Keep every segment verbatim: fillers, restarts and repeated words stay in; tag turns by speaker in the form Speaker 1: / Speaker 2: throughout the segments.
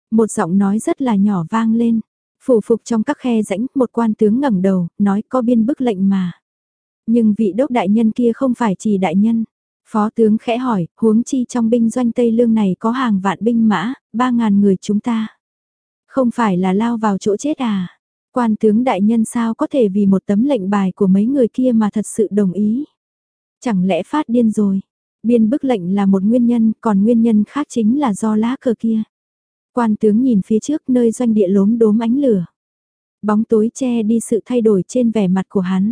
Speaker 1: Một giọng nói rất là nhỏ vang lên. Phủ phục trong các khe rãnh, một quan tướng ngẩng đầu, nói có biên bức lệnh mà. Nhưng vị đốc đại nhân kia không phải chỉ đại nhân. Phó tướng khẽ hỏi, huống chi trong binh doanh Tây Lương này có hàng vạn binh mã, ba ngàn người chúng ta. Không phải là lao vào chỗ chết à? Quan tướng đại nhân sao có thể vì một tấm lệnh bài của mấy người kia mà thật sự đồng ý? Chẳng lẽ phát điên rồi? Biên bức lệnh là một nguyên nhân, còn nguyên nhân khác chính là do lá cờ kia. Quan tướng nhìn phía trước nơi doanh địa lốm đốm ánh lửa. Bóng tối che đi sự thay đổi trên vẻ mặt của hắn.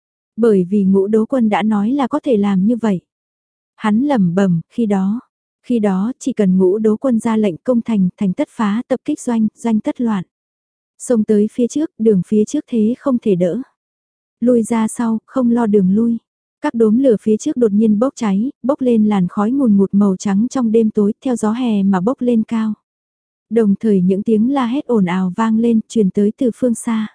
Speaker 1: Bởi vì Ngũ Đố Quân đã nói là có thể làm như vậy. Hắn lẩm bẩm, khi đó, khi đó chỉ cần Ngũ Đố Quân ra lệnh công thành, thành tất phá, tập kích doanh, doanh tất loạn. Xông tới phía trước, đường phía trước thế không thể đỡ. Lui ra sau, không lo đường lui. Các đốm lửa phía trước đột nhiên bốc cháy, bốc lên làn khói ngùn ngụt màu trắng trong đêm tối, theo gió hè mà bốc lên cao. Đồng thời những tiếng la hét ồn ào vang lên, truyền tới từ phương xa.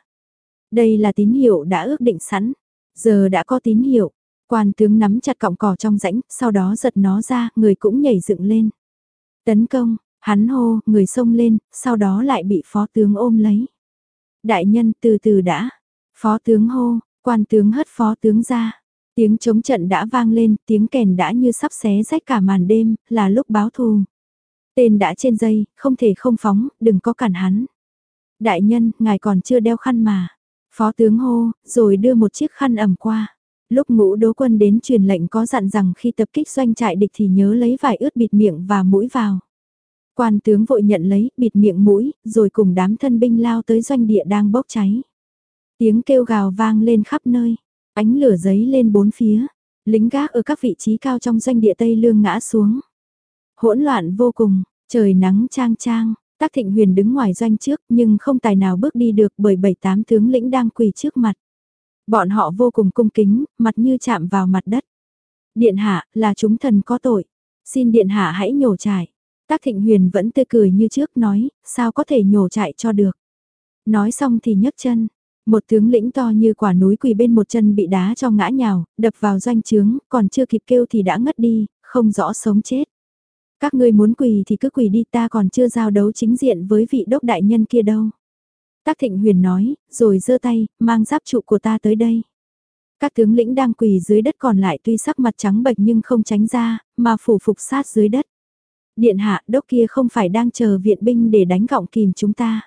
Speaker 1: Đây là tín hiệu đã ước định sẵn. Giờ đã có tín hiệu. Quan tướng nắm chặt cọng cỏ trong rãnh, sau đó giật nó ra, người cũng nhảy dựng lên. Tấn công, hắn hô, người xông lên, sau đó lại bị phó tướng ôm lấy. Đại nhân từ từ đã. Phó tướng hô, quan tướng hất phó tướng ra. Tiếng chống trận đã vang lên, tiếng kèn đã như sắp xé rách cả màn đêm, là lúc báo thù. Tên đã trên dây, không thể không phóng, đừng có cản hắn. Đại nhân, ngài còn chưa đeo khăn mà. Phó tướng hô, rồi đưa một chiếc khăn ẩm qua. Lúc Ngũ Đố Quân đến truyền lệnh có dặn rằng khi tập kích doanh trại địch thì nhớ lấy vải ướt bịt miệng và mũi vào. Quan tướng vội nhận lấy, bịt miệng mũi, rồi cùng đám thân binh lao tới doanh địa đang bốc cháy. Tiếng kêu gào vang lên khắp nơi, ánh lửa giấy lên bốn phía, lính gác ở các vị trí cao trong doanh địa Tây Lương ngã xuống. Hỗn loạn vô cùng, trời nắng chang chang, Tác Thịnh Huyền đứng ngoài doanh trước nhưng không tài nào bước đi được bởi bảy tám tướng lĩnh đang quỳ trước mặt. Bọn họ vô cùng cung kính, mặt như chạm vào mặt đất. Điện hạ, là chúng thần có tội. Xin điện hạ hãy nhổ trại. Tác Thịnh Huyền vẫn tươi cười như trước nói, sao có thể nhổ trại cho được. Nói xong thì nhấc chân. Một tướng lĩnh to như quả núi quỳ bên một chân bị đá cho ngã nhào, đập vào doanh trướng, còn chưa kịp kêu thì đã ngất đi, không rõ sống chết. Các ngươi muốn quỳ thì cứ quỳ đi, ta còn chưa giao đấu chính diện với vị đốc đại nhân kia đâu. Tác Thịnh Huyền nói, rồi giơ tay, mang giáp trụ của ta tới đây. Các tướng lĩnh đang quỳ dưới đất còn lại tuy sắc mặt trắng bệch nhưng không tránh ra, mà phủ phục sát dưới đất. Điện hạ, đốc kia không phải đang chờ viện binh để đánh gọng kìm chúng ta.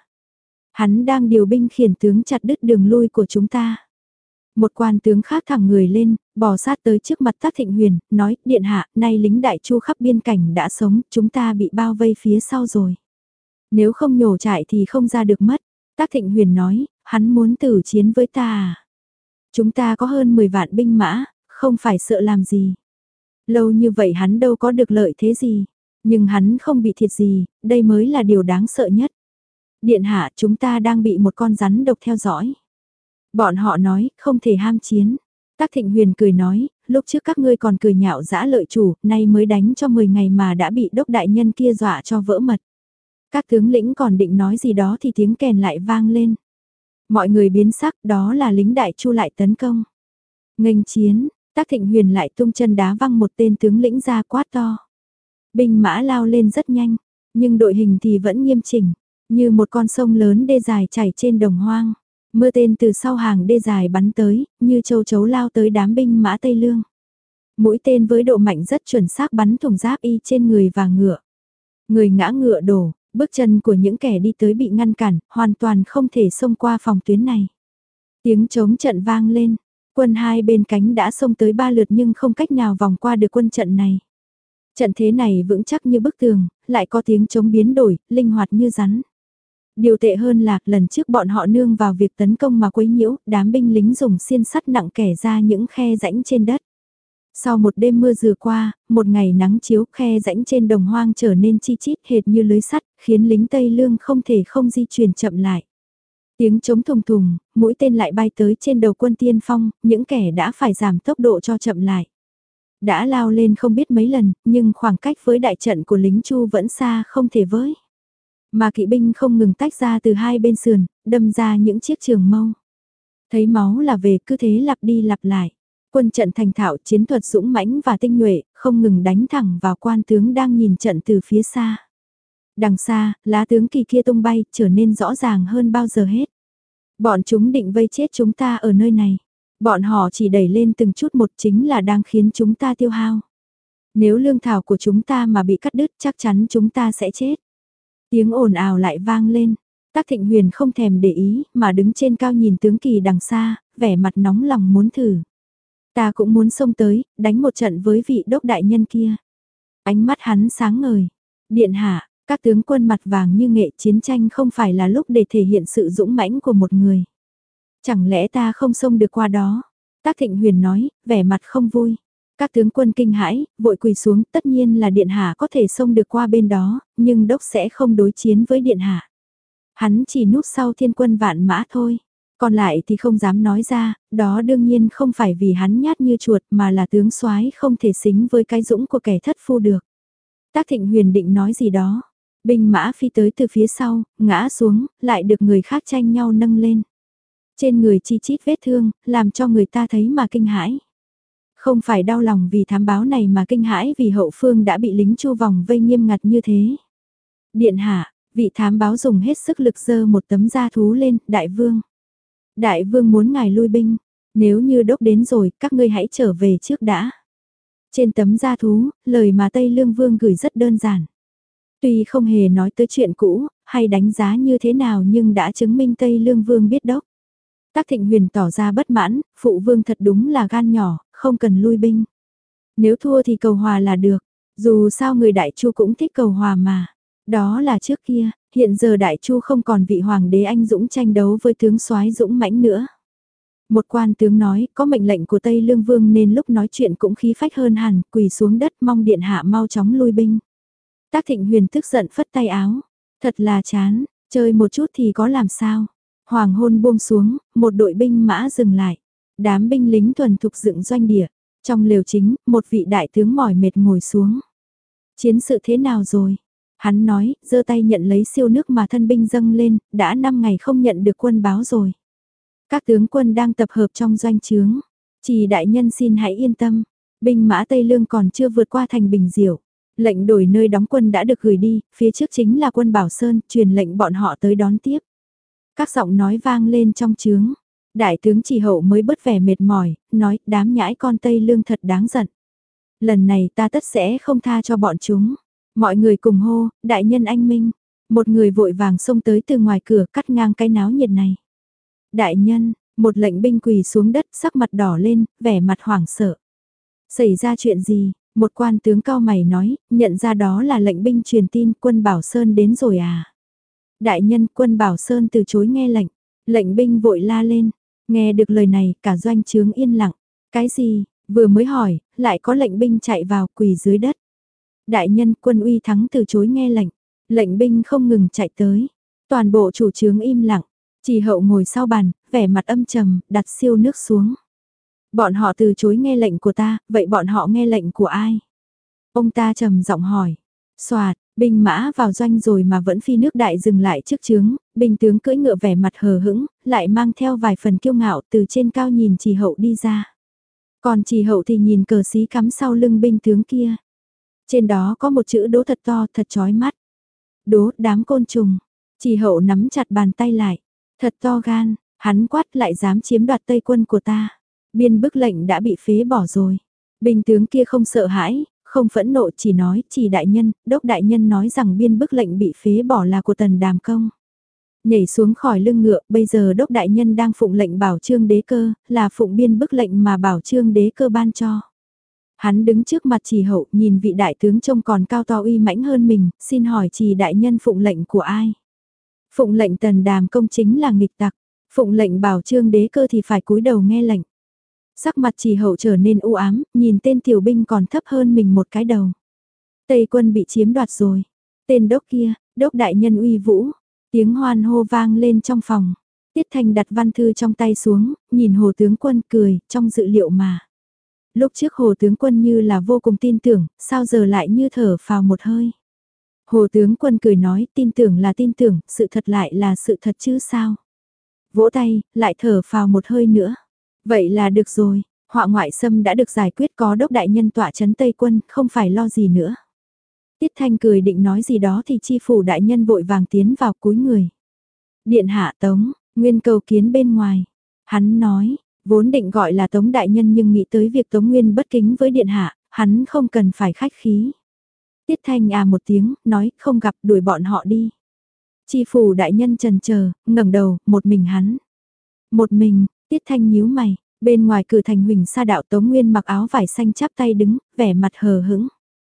Speaker 1: Hắn đang điều binh khiển tướng chặt đứt đường lui của chúng ta. Một quan tướng khác thẳng người lên, bò sát tới trước mặt Tác Thịnh Huyền, nói, điện hạ, nay lính đại chu khắp biên cảnh đã sống, chúng ta bị bao vây phía sau rồi. Nếu không nhổ trại thì không ra được mất. Tác Thịnh Huyền nói, hắn muốn tử chiến với ta à? Chúng ta có hơn mười vạn binh mã, không phải sợ làm gì. Lâu như vậy hắn đâu có được lợi thế gì, nhưng hắn không bị thiệt gì, đây mới là điều đáng sợ nhất. Điện hạ, chúng ta đang bị một con rắn độc theo dõi. Bọn họ nói, không thể ham chiến. Tác Thịnh Huyền cười nói, lúc trước các ngươi còn cười nhạo dã lợi chủ, nay mới đánh cho mười ngày mà đã bị đốc đại nhân kia dọa cho vỡ mật. Các tướng lĩnh còn định nói gì đó thì tiếng kèn lại vang lên. Mọi người biến sắc, đó là lính đại chu lại tấn công. Nghênh chiến, Tác Thịnh Huyền lại tung chân đá văng một tên tướng lĩnh ra quát to. Binh mã lao lên rất nhanh, nhưng đội hình thì vẫn nghiêm chỉnh, như một con sông lớn đê dài chảy trên đồng hoang. Mưa tên từ sau hàng đê dài bắn tới, như châu chấu lao tới đám binh mã Tây Lương. Mũi tên với độ mạnh rất chuẩn xác bắn thủng giáp y trên người và ngựa. Người ngã ngựa đổ, bước chân của những kẻ đi tới bị ngăn cản, hoàn toàn không thể xông qua phòng tuyến này. Tiếng trống trận vang lên, quân hai bên cánh đã xông tới ba lượt nhưng không cách nào vòng qua được quân trận này. Trận thế này vững chắc như bức tường, lại có tiếng trống biến đổi, linh hoạt như rắn. Điều tệ hơn là lần trước bọn họ nương vào việc tấn công mà quấy nhiễu, đám binh lính dùng xiên sắt nặng kẻ ra những khe rãnh trên đất. Sau một đêm mưa dừa qua, một ngày nắng chiếu, khe rãnh trên đồng hoang trở nên chi chít hệt như lưới sắt, khiến lính Tây Lương không thể không di chuyển chậm lại. Tiếng trống thùng thùng, mũi tên lại bay tới trên đầu quân tiên phong, những kẻ đã phải giảm tốc độ cho chậm lại. Đã lao lên không biết mấy lần, nhưng khoảng cách với đại trận của lính Chu vẫn xa không thể với. Mà kỵ binh không ngừng tách ra từ hai bên sườn, đâm ra những chiếc trường mâu. Thấy máu là về, cứ thế lặp đi lặp lại. Quân trận thành thạo, chiến thuật dũng mãnh và tinh nhuệ, không ngừng đánh thẳng vào quan tướng đang nhìn trận từ phía xa. Đằng xa, lá tướng kỳ kia tung bay, trở nên rõ ràng hơn bao giờ hết. Bọn chúng định vây chết chúng ta ở nơi này. Bọn họ chỉ đẩy lên từng chút một chính là đang khiến chúng ta tiêu hao. Nếu lương thảo của chúng ta mà bị cắt đứt chắc chắn chúng ta sẽ chết. Tiếng ồn ào lại vang lên. Tác Thịnh Huyền không thèm để ý mà đứng trên cao nhìn tướng kỳ đằng xa, vẻ mặt nóng lòng muốn thử. Ta cũng muốn xông tới, đánh một trận với vị đốc đại nhân kia. Ánh mắt hắn sáng ngời. Điện hạ, các tướng quân mặt vàng như nghệ, chiến tranh không phải là lúc để thể hiện sự dũng mãnh của một người. Chẳng lẽ ta không xông được qua đó? Tác Thịnh Huyền nói, vẻ mặt không vui. Các tướng quân kinh hãi, vội quỳ xuống, tất nhiên là điện hạ có thể xông được qua bên đó, nhưng đốc sẽ không đối chiến với điện hạ. Hắn chỉ núp sau thiên quân vạn mã thôi. Còn lại thì không dám nói ra, đó đương nhiên không phải vì hắn nhát như chuột mà là tướng soái không thể xính với cái dũng của kẻ thất phu được. Tác Thịnh Huyền định nói gì đó. Binh mã phi tới từ phía sau, ngã xuống, lại được người khác tranh nhau nâng lên. Trên người chi chít vết thương, làm cho người ta thấy mà kinh hãi. Không phải đau lòng vì thám báo này mà kinh hãi vì hậu phương đã bị lính chu vòng vây nghiêm ngặt như thế. Điện hạ, vị thám báo dùng hết sức lực giơ một tấm da thú lên, đại vương. Đại vương muốn ngài lui binh, nếu như đốc đến rồi, các ngươi hãy trở về trước đã. Trên tấm da thú, lời mà Tây Lương Vương gửi rất đơn giản. Tuy không hề nói tới chuyện cũ, hay đánh giá như thế nào nhưng đã chứng minh Tây Lương Vương biết đốc. Tác Thịnh Huyền tỏ ra bất mãn, phụ vương thật đúng là gan nhỏ, không cần lui binh. Nếu thua thì cầu hòa là được, dù sao người Đại Chu cũng thích cầu hòa mà. Đó là trước kia, hiện giờ Đại Chu không còn vị hoàng đế anh dũng tranh đấu với tướng soái dũng mãnh nữa. Một quan tướng nói, có mệnh lệnh của Tây Lương Vương nên lúc nói chuyện cũng khí phách hơn hẳn, quỳ xuống đất mong điện hạ mau chóng lui binh. Tác Thịnh Huyền tức giận phất tay áo, thật là chán, chơi một chút thì có làm sao. Hoàng hôn buông xuống, một đội binh mã dừng lại. Đám binh lính thuần thục dựng doanh địa. Trong lều chính, một vị đại tướng mỏi mệt ngồi xuống. Chiến sự thế nào rồi? Hắn nói, giơ tay nhận lấy siêu nước mà thân binh dâng lên, đã năm ngày không nhận được quân báo rồi. Các tướng quân đang tập hợp trong doanh trướng. Chỉ đại nhân xin hãy yên tâm. Binh mã Tây Lương còn chưa vượt qua thành Bình Diệu. Lệnh đổi nơi đóng quân đã được gửi đi, phía trước chính là quân Bảo Sơn, truyền lệnh bọn họ tới đón tiếp. Các giọng nói vang lên trong trướng. Đại tướng Chỉ Hậu mới bớt vẻ mệt mỏi, nói đám nhãi con Tây Lương thật đáng giận. Lần này ta tất sẽ không tha cho bọn chúng. Mọi người cùng hô, đại nhân anh minh. Một người vội vàng xông tới từ ngoài cửa cắt ngang cái náo nhiệt này. Đại nhân, một lệnh binh quỳ xuống đất sắc mặt đỏ lên, vẻ mặt hoảng sợ. Xảy ra chuyện gì? Một quan tướng cao mày nói, nhận ra đó là lệnh binh truyền tin quân Bảo Sơn đến rồi à. Đại nhân quân Bảo Sơn từ chối nghe lệnh, lệnh binh vội la lên, nghe được lời này cả doanh trướng yên lặng, cái gì, vừa mới hỏi, lại có lệnh binh chạy vào quỳ dưới đất. Đại nhân quân Uy Thắng từ chối nghe lệnh, lệnh binh không ngừng chạy tới, toàn bộ chủ trướng im lặng, Chỉ Hậu ngồi sau bàn, vẻ mặt âm trầm, đặt siêu nước xuống. Bọn họ từ chối nghe lệnh của ta, vậy bọn họ nghe lệnh của ai? Ông ta trầm giọng hỏi, soạt. Binh mã vào doanh rồi mà vẫn phi nước đại dừng lại trước trướng, binh tướng cưỡi ngựa vẻ mặt hờ hững, lại mang theo vài phần kiêu ngạo từ trên cao nhìn Chỉ Hậu đi ra. Còn Chỉ Hậu thì nhìn cờ xí cắm sau lưng binh tướng kia. Trên đó có một chữ đố thật to, thật chói mắt. Đố đám côn trùng. Chỉ Hậu nắm chặt bàn tay lại. Thật to gan, hắn quát lại dám chiếm đoạt Tây quân của ta. Biên bức lệnh đã bị phế bỏ rồi. Binh tướng kia không sợ hãi. Không phẫn nộ chỉ nói, chỉ đại nhân, đốc đại nhân nói rằng biên bức lệnh bị phế bỏ là của Tần Đàm Công. Nhảy xuống khỏi lưng ngựa, bây giờ đốc đại nhân đang phụng lệnh Bảo Chương Đế Cơ, là phụng biên bức lệnh mà Bảo Chương Đế Cơ ban cho. Hắn đứng trước mặt Chỉ Hậu, nhìn vị đại tướng trông còn cao to uy mãnh hơn mình, xin hỏi chỉ đại nhân phụng lệnh của ai? Phụng lệnh Tần Đàm Công chính là nghịch tặc, phụng lệnh Bảo Chương Đế Cơ thì phải cúi đầu nghe lệnh. Sắc mặt Chỉ Hậu trở nên u ám, nhìn tên tiểu binh còn thấp hơn mình một cái đầu. Tây quân bị chiếm đoạt rồi. Tên đốc kia, đốc đại nhân uy vũ. Tiếng hoan hô vang lên trong phòng. Tiết Thanh đặt văn thư trong tay xuống, nhìn Hồ tướng quân cười, trong dự liệu mà. Lúc trước Hồ tướng quân như là vô cùng tin tưởng, sao giờ lại như thở phào một hơi. Hồ tướng quân cười nói, tin tưởng là tin tưởng, sự thật lại là sự thật chứ sao. Vỗ tay, lại thở phào một hơi nữa. Vậy là được rồi, họa ngoại xâm đã được giải quyết, có đốc đại nhân tọa trấn Tây quân, không phải lo gì nữa. Tiết Thanh cười định nói gì đó thì chi phủ đại nhân vội vàng tiến vào cúi người. Điện hạ Tống, Nguyên cầu kiến bên ngoài. Hắn nói, vốn định gọi là Tống đại nhân nhưng nghĩ tới việc Tống Nguyên bất kính với điện hạ, hắn không cần phải khách khí. Tiết Thanh à một tiếng, nói không gặp, đuổi bọn họ đi. Chi phủ đại nhân trần chờ, ngẩng đầu, một mình hắn. Một mình, Tiết Thanh nhíu mày, bên ngoài cửa thành Huỳnh Sa đạo Tống Nguyên mặc áo vải xanh chắp tay đứng, vẻ mặt hờ hững.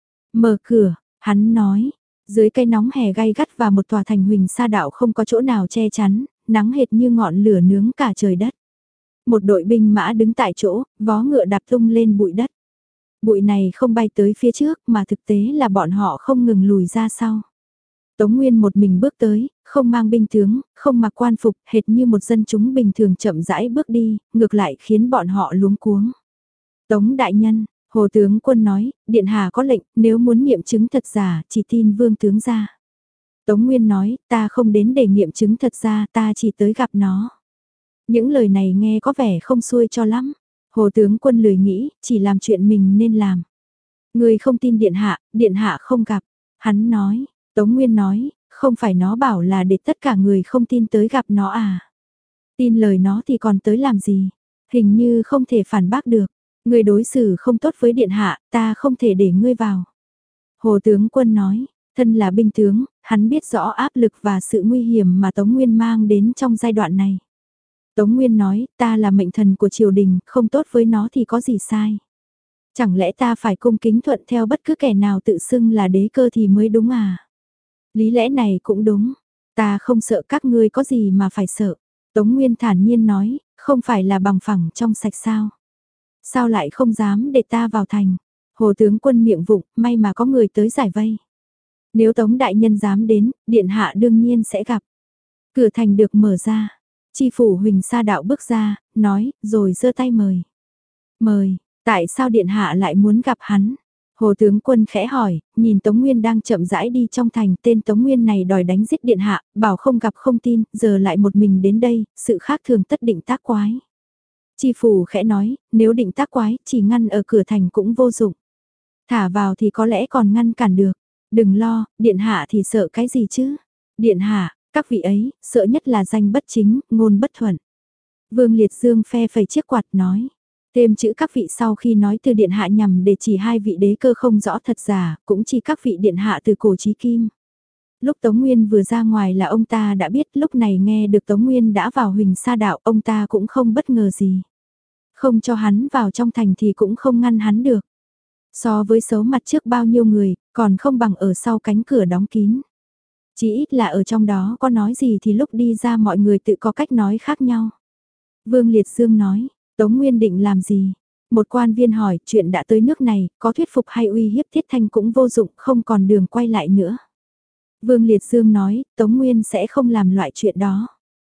Speaker 1: Mở cửa, hắn nói, dưới cây nóng hè gay gắt và một tòa thành Huỳnh Sa đạo không có chỗ nào che chắn, nắng hệt như ngọn lửa nướng cả trời đất. Một đội binh mã đứng tại chỗ, vó ngựa đạp tung lên bụi đất. Bụi này không bay tới phía trước mà thực tế là bọn họ không ngừng lùi ra sau. Tống Nguyên một mình bước tới, không mang binh tướng, không mặc quan phục, hệt như một dân chúng bình thường chậm rãi bước đi, ngược lại khiến bọn họ luống cuống. Tống đại nhân, Hồ tướng quân nói, điện hạ có lệnh, nếu muốn nghiệm chứng thật giả, chỉ tin vương tướng ra. Tống Nguyên nói, ta không đến để nghiệm chứng thật ra, ta chỉ tới gặp nó. Những lời này nghe có vẻ không xuôi cho lắm. Hồ tướng quân lười nghĩ, chỉ làm chuyện mình nên làm. Người không tin điện hạ, điện hạ không gặp. Hắn nói, Tống Nguyên nói, không phải nó bảo là để tất cả người không tin tới gặp nó à. Tin lời nó thì còn tới làm gì? Hình như không thể phản bác được. Người đối xử không tốt với điện hạ, ta không thể để ngươi vào. Hồ tướng quân nói, thân là binh tướng, hắn biết rõ áp lực và sự nguy hiểm mà Tống Nguyên mang đến trong giai đoạn này. Tống Nguyên nói, ta là mệnh thần của triều đình, không tốt với nó thì có gì sai. Chẳng lẽ ta phải cung kính thuận theo bất cứ kẻ nào tự xưng là đế cơ thì mới đúng à? Lý lẽ này cũng đúng, ta không sợ các ngươi có gì mà phải sợ. Tống Nguyên thản nhiên nói, không phải là bằng phẳng trong sạch sao? Sao lại không dám để ta vào thành? Hồ tướng quân miệng vụng, may mà có người tới giải vây. Nếu Tống đại nhân dám đến, điện hạ đương nhiên sẽ gặp. Cửa thành được mở ra. Chi phủ Huỳnh Sa đạo bước ra, nói, rồi giơ tay mời. Mời, tại sao điện hạ lại muốn gặp hắn? Hồ tướng quân khẽ hỏi, nhìn Tống Nguyên đang chậm rãi đi trong thành, tên Tống Nguyên này đòi đánh giết điện hạ, bảo không gặp không tin, giờ lại một mình đến đây, sự khác thường tất định tác quái. Chi phủ khẽ nói, nếu định tác quái, chỉ ngăn ở cửa thành cũng vô dụng. Thả vào thì có lẽ còn ngăn cản được. Đừng lo, điện hạ thì sợ cái gì chứ? Điện hạ, các vị ấy, sợ nhất là danh bất chính, ngôn bất thuận. Vương Liệt Dương phe phẩy chiếc quạt nói. Thêm chữ các vị sau khi nói từ điện hạ nhằm để chỉ hai vị đế cơ không rõ thật giả, cũng chỉ các vị điện hạ từ cổ chí kim. Lúc Tống Nguyên vừa ra ngoài là ông ta đã biết, lúc này nghe được Tống Nguyên đã vào Huỳnh Sa đạo, ông ta cũng không bất ngờ gì. Không cho hắn vào trong thành thì cũng không ngăn hắn được. So với xấu mặt trước bao nhiêu người, còn không bằng ở sau cánh cửa đóng kín. Chỉ ít là ở trong đó có nói gì thì lúc đi ra mọi người tự có cách nói khác nhau. Vương Liệt Dương nói, Tống Nguyên định làm gì? Một quan viên hỏi, chuyện đã tới nước này, có thuyết phục hay uy hiếp Thiết Thanh cũng vô dụng, không còn đường quay lại nữa. Vương Liệt Dương nói, Tống Nguyên sẽ không làm loại chuyện đó.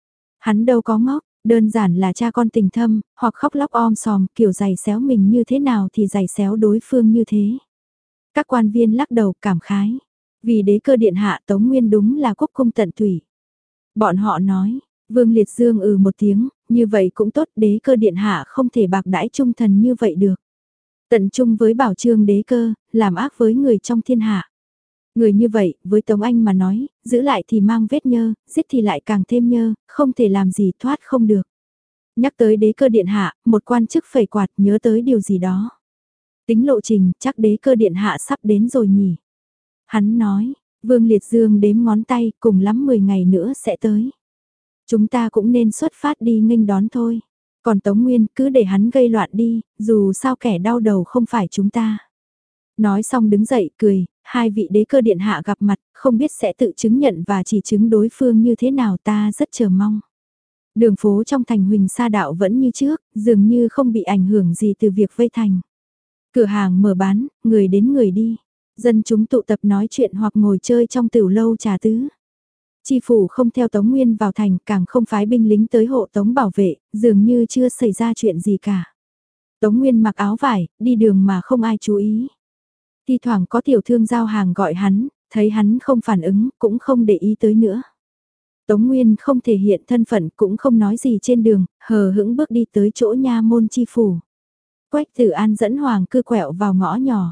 Speaker 1: Hắn đâu có ngốc, đơn giản là cha con tình thâm, hoặc khóc lóc om sòm, kiểu giày xéo mình như thế nào thì giày xéo đối phương như thế. Các quan viên lắc đầu cảm khái, vì đế cơ điện hạ Tống Nguyên đúng là quốc cung tận tủy. Bọn họ nói, Vương Liệt Dương ừ một tiếng, như vậy cũng tốt, đế cơ điện hạ không thể bạc đãi trung thần như vậy được. Tận trung với bảo trương đế cơ, làm ác với người trong thiên hạ. Người như vậy, với Tống Anh mà nói, giữ lại thì mang vết nhơ, giết thì lại càng thêm nhơ, không thể làm gì thoát không được. Nhắc tới đế cơ điện hạ, một quan chức phẩy quạt nhớ tới điều gì đó. Tính lộ trình, chắc đế cơ điện hạ sắp đến rồi nhỉ. Hắn nói, Vương Liệt Dương đếm ngón tay, cùng lắm mười ngày nữa sẽ tới. Chúng ta cũng nên xuất phát đi nghênh đón thôi. Còn Tống Nguyên cứ để hắn gây loạn đi, dù sao kẻ đau đầu không phải chúng ta. Nói xong đứng dậy cười, hai vị đế cơ điện hạ gặp mặt, không biết sẽ tự chứng nhận và chỉ chứng đối phương như thế nào, ta rất chờ mong. Đường phố trong thành Huỳnh Sa đạo vẫn như trước, dường như không bị ảnh hưởng gì từ việc vây thành. Cửa hàng mở bán, người đến người đi. Dân chúng tụ tập nói chuyện hoặc ngồi chơi trong tửu lâu trà tứ. Chi phủ không theo Tống Nguyên vào thành, càng không phái binh lính tới hộ Tống bảo vệ, dường như chưa xảy ra chuyện gì cả. Tống Nguyên mặc áo vải, đi đường mà không ai chú ý. Thi thoảng có tiểu thương giao hàng gọi hắn, thấy hắn không phản ứng, cũng không để ý tới nữa. Tống Nguyên không thể hiện thân phận, cũng không nói gì trên đường, hờ hững bước đi tới chỗ nha môn chi phủ. Quách Tử An dẫn Hoàng cư quẹo vào ngõ nhỏ.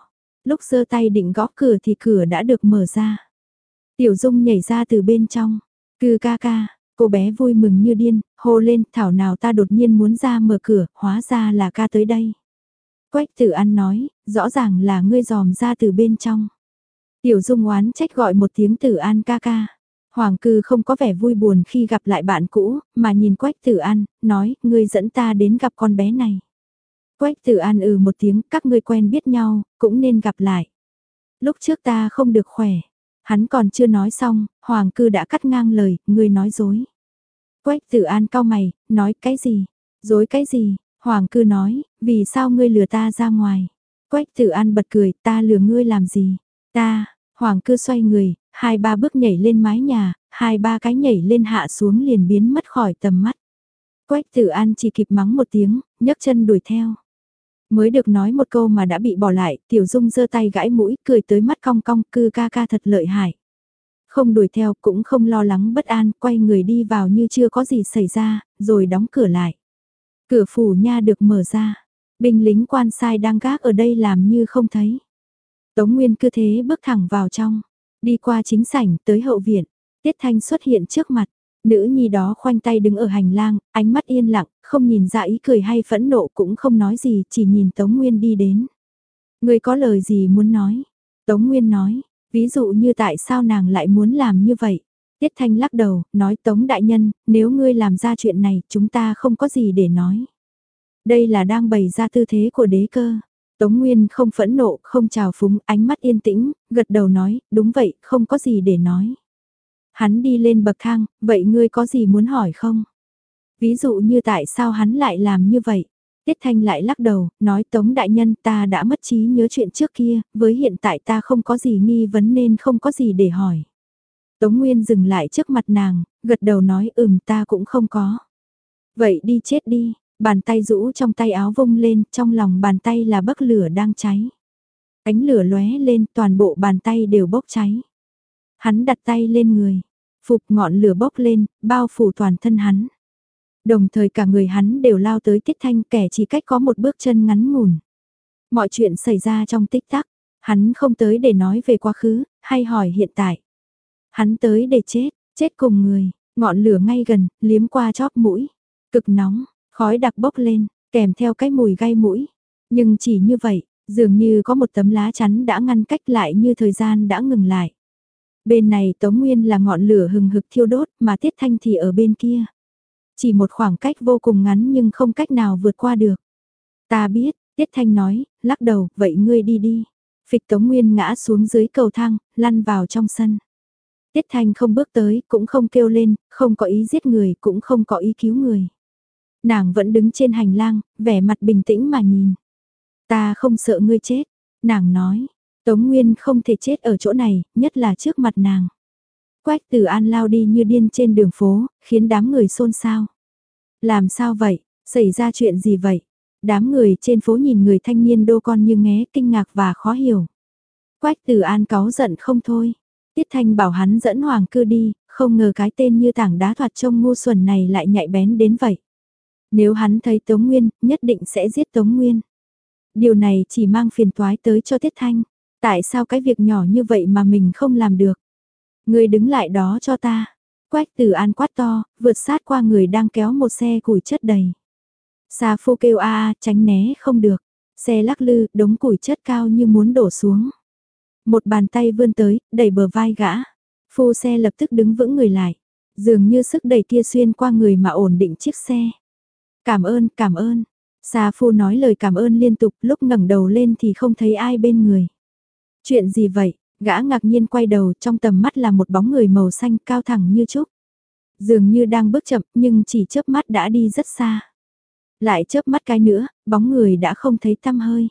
Speaker 1: Lúc giơ tay định gõ cửa thì cửa đã được mở ra. Tiểu Dung nhảy ra từ bên trong. Cư ca ca, cô bé vui mừng như điên, hô lên thảo nào ta đột nhiên muốn ra mở cửa, hóa ra là ca tới đây. Quách Tử An nói, rõ ràng là ngươi dòm ra từ bên trong. Tiểu Dung oán trách gọi một tiếng Tử An ca ca. Hoàng Cư không có vẻ vui buồn khi gặp lại bạn cũ, mà nhìn Quách Tử An, nói, ngươi dẫn ta đến gặp con bé này. Quách Tử An ừ một tiếng, các ngươi quen biết nhau, cũng nên gặp lại. Lúc trước ta không được khỏe. Hắn còn chưa nói xong, Hoàng Cư đã cắt ngang lời, ngươi nói dối. Quách Tử An cau mày, nói cái gì? Dối cái gì? Hoàng Cư nói, vì sao ngươi lừa ta ra ngoài? Quách Tử An bật cười, ta lừa ngươi làm gì? Ta, Hoàng Cư xoay người, hai ba bước nhảy lên mái nhà, hai ba cái nhảy lên hạ xuống liền biến mất khỏi tầm mắt. Quách Tử An chỉ kịp mắng một tiếng, nhấc chân đuổi theo. Mới được nói một câu mà đã bị bỏ lại, Tiểu Dung giơ tay gãi mũi, cười tới mắt cong cong, cư ca ca thật lợi hại. Không đuổi theo cũng không lo lắng bất an, quay người đi vào như chưa có gì xảy ra, rồi đóng cửa lại. Cửa phủ nha được mở ra, binh lính quan sai đang gác ở đây làm như không thấy. Tống Nguyên cứ thế bước thẳng vào trong, đi qua chính sảnh tới hậu viện, Tiết Thanh xuất hiện trước mặt. Nữ nhi đó khoanh tay đứng ở hành lang, ánh mắt yên lặng, không nhìn ra ý cười hay phẫn nộ cũng không nói gì, chỉ nhìn Tống Nguyên đi đến. Người có lời gì muốn nói? Tống Nguyên nói, ví dụ như tại sao nàng lại muốn làm như vậy? Tiết Thanh lắc đầu, nói Tống Đại Nhân, nếu ngươi làm ra chuyện này, chúng ta không có gì để nói. Đây là đang bày ra tư thế của đế cơ. Tống Nguyên không phẫn nộ, không trào phúng, ánh mắt yên tĩnh, gật đầu nói, đúng vậy, không có gì để nói. Hắn đi lên bậc thang, vậy ngươi có gì muốn hỏi không? Ví dụ như tại sao hắn lại làm như vậy? Tiết Thanh lại lắc đầu, nói Tống Đại Nhân ta đã mất trí nhớ chuyện trước kia, với hiện tại ta không có gì nghi vấn nên không có gì để hỏi. Tống Nguyên dừng lại trước mặt nàng, gật đầu nói ừm ta cũng không có. Vậy đi chết đi, bàn tay rũ trong tay áo vung lên, trong lòng bàn tay là bấc lửa đang cháy. Ánh lửa lóe lên, toàn bộ bàn tay đều bốc cháy. Hắn đặt tay lên người, phục ngọn lửa bốc lên, bao phủ toàn thân hắn. Đồng thời cả người hắn đều lao tới Tiết Thanh, kẻ chỉ cách có một bước chân ngắn ngủn. Mọi chuyện xảy ra trong tích tắc, hắn không tới để nói về quá khứ, hay hỏi hiện tại. Hắn tới để chết, chết cùng người, ngọn lửa ngay gần, liếm qua chóp mũi, cực nóng, khói đặc bốc lên, kèm theo cái mùi gai mũi. Nhưng chỉ như vậy, dường như có một tấm lá chắn đã ngăn cách lại như thời gian đã ngừng lại. Bên này Tống Nguyên là ngọn lửa hừng hực thiêu đốt mà Tiết Thanh thì ở bên kia. Chỉ một khoảng cách vô cùng ngắn nhưng không cách nào vượt qua được. Ta biết, Tiết Thanh nói, lắc đầu, vậy ngươi đi đi. Phịch Tống Nguyên ngã xuống dưới cầu thang, lăn vào trong sân. Tiết Thanh không bước tới, cũng không kêu lên, không có ý giết người, cũng không có ý cứu người. Nàng vẫn đứng trên hành lang, vẻ mặt bình tĩnh mà nhìn. Ta không sợ ngươi chết, nàng nói. Tống Nguyên không thể chết ở chỗ này, nhất là trước mặt nàng. Quách Tử An lao đi như điên trên đường phố, khiến đám người xôn xao. Làm sao vậy? Xảy ra chuyện gì vậy? Đám người trên phố nhìn người thanh niên đô con như nghé, kinh ngạc và khó hiểu. Quách Tử An cáu giận không thôi. Tiết Thanh bảo hắn dẫn Hoàng Cư đi, không ngờ cái tên như tảng đá thoạt trông ngu xuẩn này lại nhạy bén đến vậy. Nếu hắn thấy Tống Nguyên, nhất định sẽ giết Tống Nguyên. Điều này chỉ mang phiền toái tới cho Tiết Thanh. Tại sao cái việc nhỏ như vậy mà mình không làm được? Người đứng lại đó cho ta. Quách Tử An quát to, vượt sát qua người đang kéo một xe củi chất đầy. Sa Phu kêu a a, tránh né không được. Xe lắc lư, đống củi chất cao như muốn đổ xuống. Một bàn tay vươn tới, đẩy bờ vai gã. Phu xe lập tức đứng vững người lại. Dường như sức đẩy kia xuyên qua người mà ổn định chiếc xe. Cảm ơn, cảm ơn. Sa Phu nói lời cảm ơn liên tục, lúc ngẩng đầu lên thì không thấy ai bên người. Chuyện gì vậy? Gã ngạc nhiên quay đầu, trong tầm mắt là một bóng người màu xanh cao thẳng như trúc. Dường như đang bước chậm nhưng chỉ chớp mắt đã đi rất xa. Lại chớp mắt cái nữa, bóng người đã không thấy tăm hơi.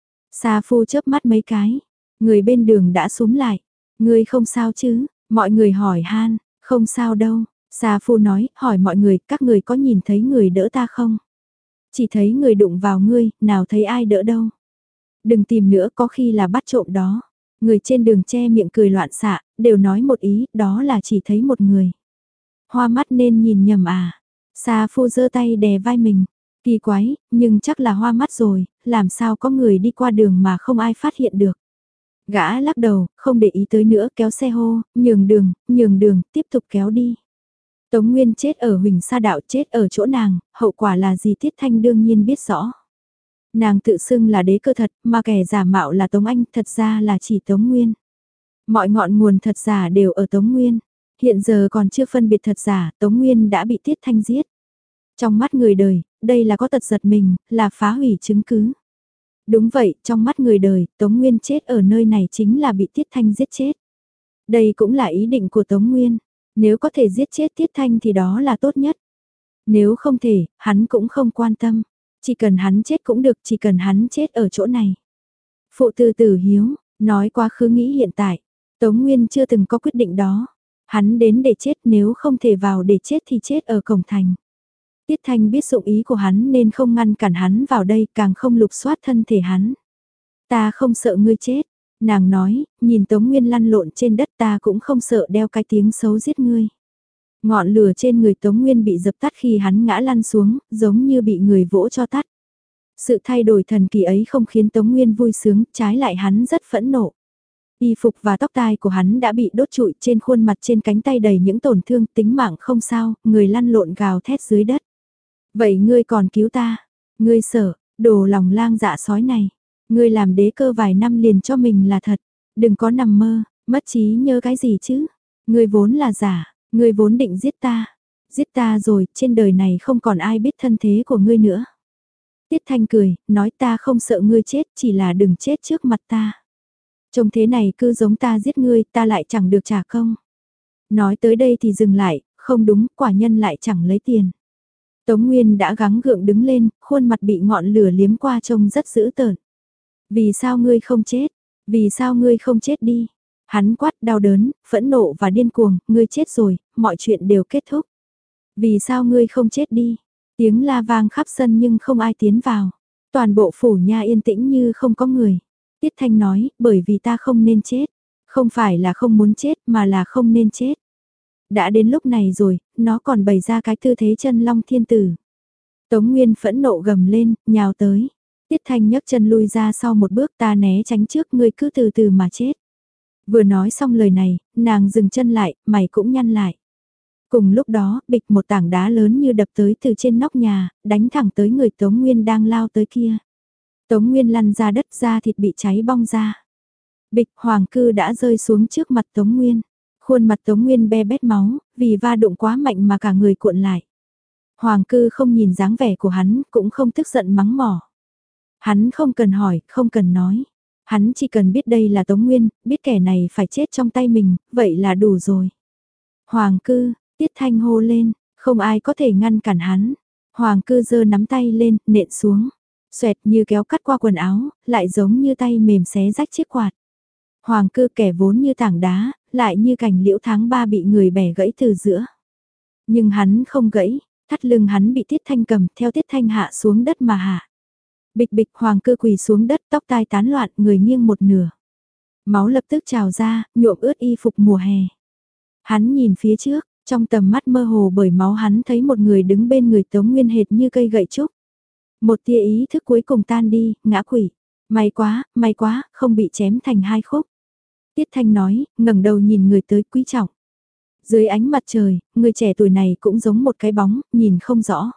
Speaker 1: Sa Phu chớp mắt mấy cái, người bên đường đã xúm lại. Người không sao chứ? Mọi người hỏi han, không sao đâu. Sa Phu nói, hỏi mọi người, các người có nhìn thấy người đỡ ta không? Chỉ thấy người đụng vào ngươi, nào thấy ai đỡ đâu. Đừng tìm nữa, có khi là bắt trộm đó. Người trên đường che miệng cười loạn xạ, đều nói một ý, đó là chỉ thấy một người. Hoa mắt nên nhìn nhầm à. Sa Phu giơ tay đè vai mình. Kỳ quái, nhưng chắc là hoa mắt rồi, làm sao có người đi qua đường mà không ai phát hiện được. Gã lắc đầu, không để ý tới nữa, kéo xe hô, nhường đường, nhường đường, tiếp tục kéo đi. Tống Nguyên chết ở Huỳnh Sa Đạo, chết ở chỗ nàng, hậu quả là gì Tiết Thanh đương nhiên biết rõ. Nàng tự xưng là đế cơ thật, mà kẻ giả mạo là Tống Anh, thật ra là chỉ Tống Nguyên. Mọi ngọn nguồn thật giả đều ở Tống Nguyên. Hiện giờ còn chưa phân biệt thật giả, Tống Nguyên đã bị Tiết Thanh giết. Trong mắt người đời, đây là có tật giật mình, là phá hủy chứng cứ. Đúng vậy, trong mắt người đời, Tống Nguyên chết ở nơi này chính là bị Tiết Thanh giết chết. Đây cũng là ý định của Tống Nguyên. Nếu có thể giết chết Tiết Thanh thì đó là tốt nhất. Nếu không thể, hắn cũng không quan tâm. Chỉ cần hắn chết cũng được, chỉ cần hắn chết ở chỗ này. Phụ tư tử hiếu, nói quá khứ nghĩ hiện tại. Tống Nguyên chưa từng có quyết định đó. Hắn đến để chết, nếu không thể vào để chết thì chết ở cổng thành. Tiết Thanh biết dụng ý của hắn nên không ngăn cản hắn vào đây, càng không lục soát thân thể hắn. Ta không sợ ngươi chết, nàng nói, nhìn Tống Nguyên lăn lộn trên đất, ta cũng không sợ đeo cái tiếng xấu giết ngươi. Ngọn lửa trên người Tống Nguyên bị dập tắt khi hắn ngã lăn xuống, giống như bị người vỗ cho tắt. Sự thay đổi thần kỳ ấy không khiến Tống Nguyên vui sướng, trái lại hắn rất phẫn nộ. Y phục và tóc tai của hắn đã bị đốt trụi, trên khuôn mặt trên cánh tay đầy những tổn thương, tính mạng không sao, người lăn lộn gào thét dưới đất. Vậy ngươi còn cứu ta? Ngươi sợ, đồ lòng lang dạ sói này. Ngươi làm đế cơ vài năm liền cho mình là thật. Đừng có nằm mơ, mất trí nhớ cái gì chứ? Ngươi vốn là giả, ngươi vốn định giết ta. Giết ta rồi, trên đời này không còn ai biết thân thế của ngươi nữa. Tiết Thanh cười, nói ta không sợ ngươi chết, chỉ là đừng chết trước mặt ta. Trông thế này cứ giống ta giết ngươi, ta lại chẳng được trả công. Nói tới đây thì dừng lại, không đúng, quả nhân lại chẳng lấy tiền. Tống Nguyên đã gắng gượng đứng lên, khuôn mặt bị ngọn lửa liếm qua trông rất dữ tợn. Vì sao ngươi không chết? Vì sao ngươi không chết đi? Hắn quát đau đớn, phẫn nộ và điên cuồng, ngươi chết rồi, mọi chuyện đều kết thúc. Vì sao ngươi không chết đi? Tiếng la vang khắp sân nhưng không ai tiến vào. Toàn bộ phủ nha yên tĩnh như không có người. Tiết Thanh nói, bởi vì ta không nên chết. Không phải là không muốn chết mà là không nên chết. Đã đến lúc này rồi, nó còn bày ra cái tư thế chân long thiên tử. Tống Nguyên phẫn nộ gầm lên, nhào tới. Tiết Thanh nhấc chân lui ra sau một bước, ta né tránh trước, ngươi cứ từ từ mà chết. Vừa nói xong lời này, nàng dừng chân lại, mày cũng nhăn lại. Cùng lúc đó, bịch một tảng đá lớn như đập tới từ trên nóc nhà, đánh thẳng tới người Tống Nguyên đang lao tới kia. Tống Nguyên lăn ra đất, da thịt bị cháy bong ra. Bịch Hoàng Cư đã rơi xuống trước mặt Tống Nguyên. Khuôn mặt Tống Nguyên be bét máu, vì va đụng quá mạnh mà cả người cuộn lại. Hoàng Cư không nhìn dáng vẻ của hắn, cũng không tức giận mắng mỏ. Hắn không cần hỏi, không cần nói. Hắn chỉ cần biết đây là Tống Nguyên, biết kẻ này phải chết trong tay mình, vậy là đủ rồi. Hoàng Cư, Tiết Thanh hô lên, không ai có thể ngăn cản hắn. Hoàng Cư giơ nắm tay lên, nện xuống. Xoẹt như kéo cắt qua quần áo, lại giống như tay mềm xé rách chiếc quạt. Hoàng Cư kẻ vốn như tảng đá, lại như cành liễu tháng ba bị người bẻ gãy từ giữa. Nhưng hắn không gãy, thắt lưng hắn bị Tiết Thanh cầm, theo Tiết Thanh hạ xuống đất mà hạ. Bịch bịch Hoàng Cư quỳ xuống đất, tóc tai tán loạn, người nghiêng một nửa. Máu lập tức trào ra, nhuộm ướt y phục mùa hè. Hắn nhìn phía trước, trong tầm mắt mơ hồ bởi máu hắn thấy một người đứng bên người Tống Nguyên hệt như cây gậy trúc. Một tia ý thức cuối cùng tan đi, ngã quỵ. May quá, may quá, không bị chém thành hai khúc. Tiết Thanh nói, ngẩng đầu nhìn người tới Quý Trọng. Dưới ánh mặt trời, người trẻ tuổi này cũng giống một cái bóng, nhìn không rõ.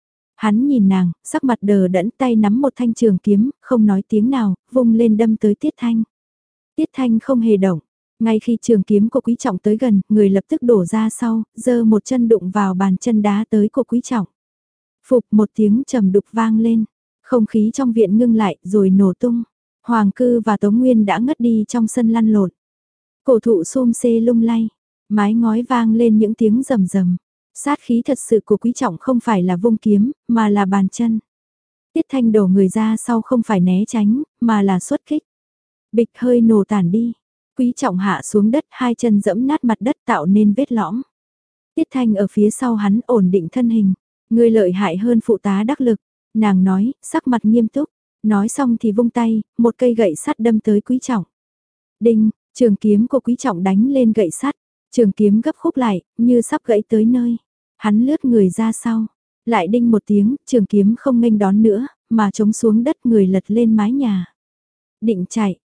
Speaker 1: Hắn nhìn nàng, sắc mặt đờ đẫn, tay nắm một thanh trường kiếm, không nói tiếng nào, vung lên đâm tới Tiết Thanh. Tiết Thanh không hề động. Ngay khi trường kiếm của Quý Trọng tới gần, người lập tức đổ ra sau, giơ một chân đụng vào bàn chân đá tới của Quý Trọng. Phục một tiếng trầm đục vang lên, không khí trong viện ngưng lại rồi nổ tung. Hoàng Cư và Tống Nguyên đã ngất đi trong sân lăn lộn. Cổ thụ xum xê lung lay, mái ngói vang lên những tiếng rầm rầm. Sát khí thật sự của Quý Trọng không phải là vung kiếm, mà là bàn chân. Tiết Thanh đổ người ra sau không phải né tránh, mà là xuất kích. Bịch hơi nổ tản đi. Quý Trọng hạ xuống đất, hai chân dẫm nát mặt đất tạo nên vết lõm. Tiết Thanh ở phía sau hắn ổn định thân hình. Người lợi hại hơn phụ tá đắc lực. Nàng nói, sắc mặt nghiêm túc. Nói xong thì vung tay, một cây gậy sắt đâm tới Quý Trọng. Đinh, trường kiếm của Quý Trọng đánh lên gậy sắt. Trường kiếm gấp khúc lại, như sắp gãy tới nơi. Hắn lướt người ra sau. Lại đinh một tiếng, trường kiếm không nghênh đón nữa, mà chống xuống đất người lật lên mái nhà. Định chạy,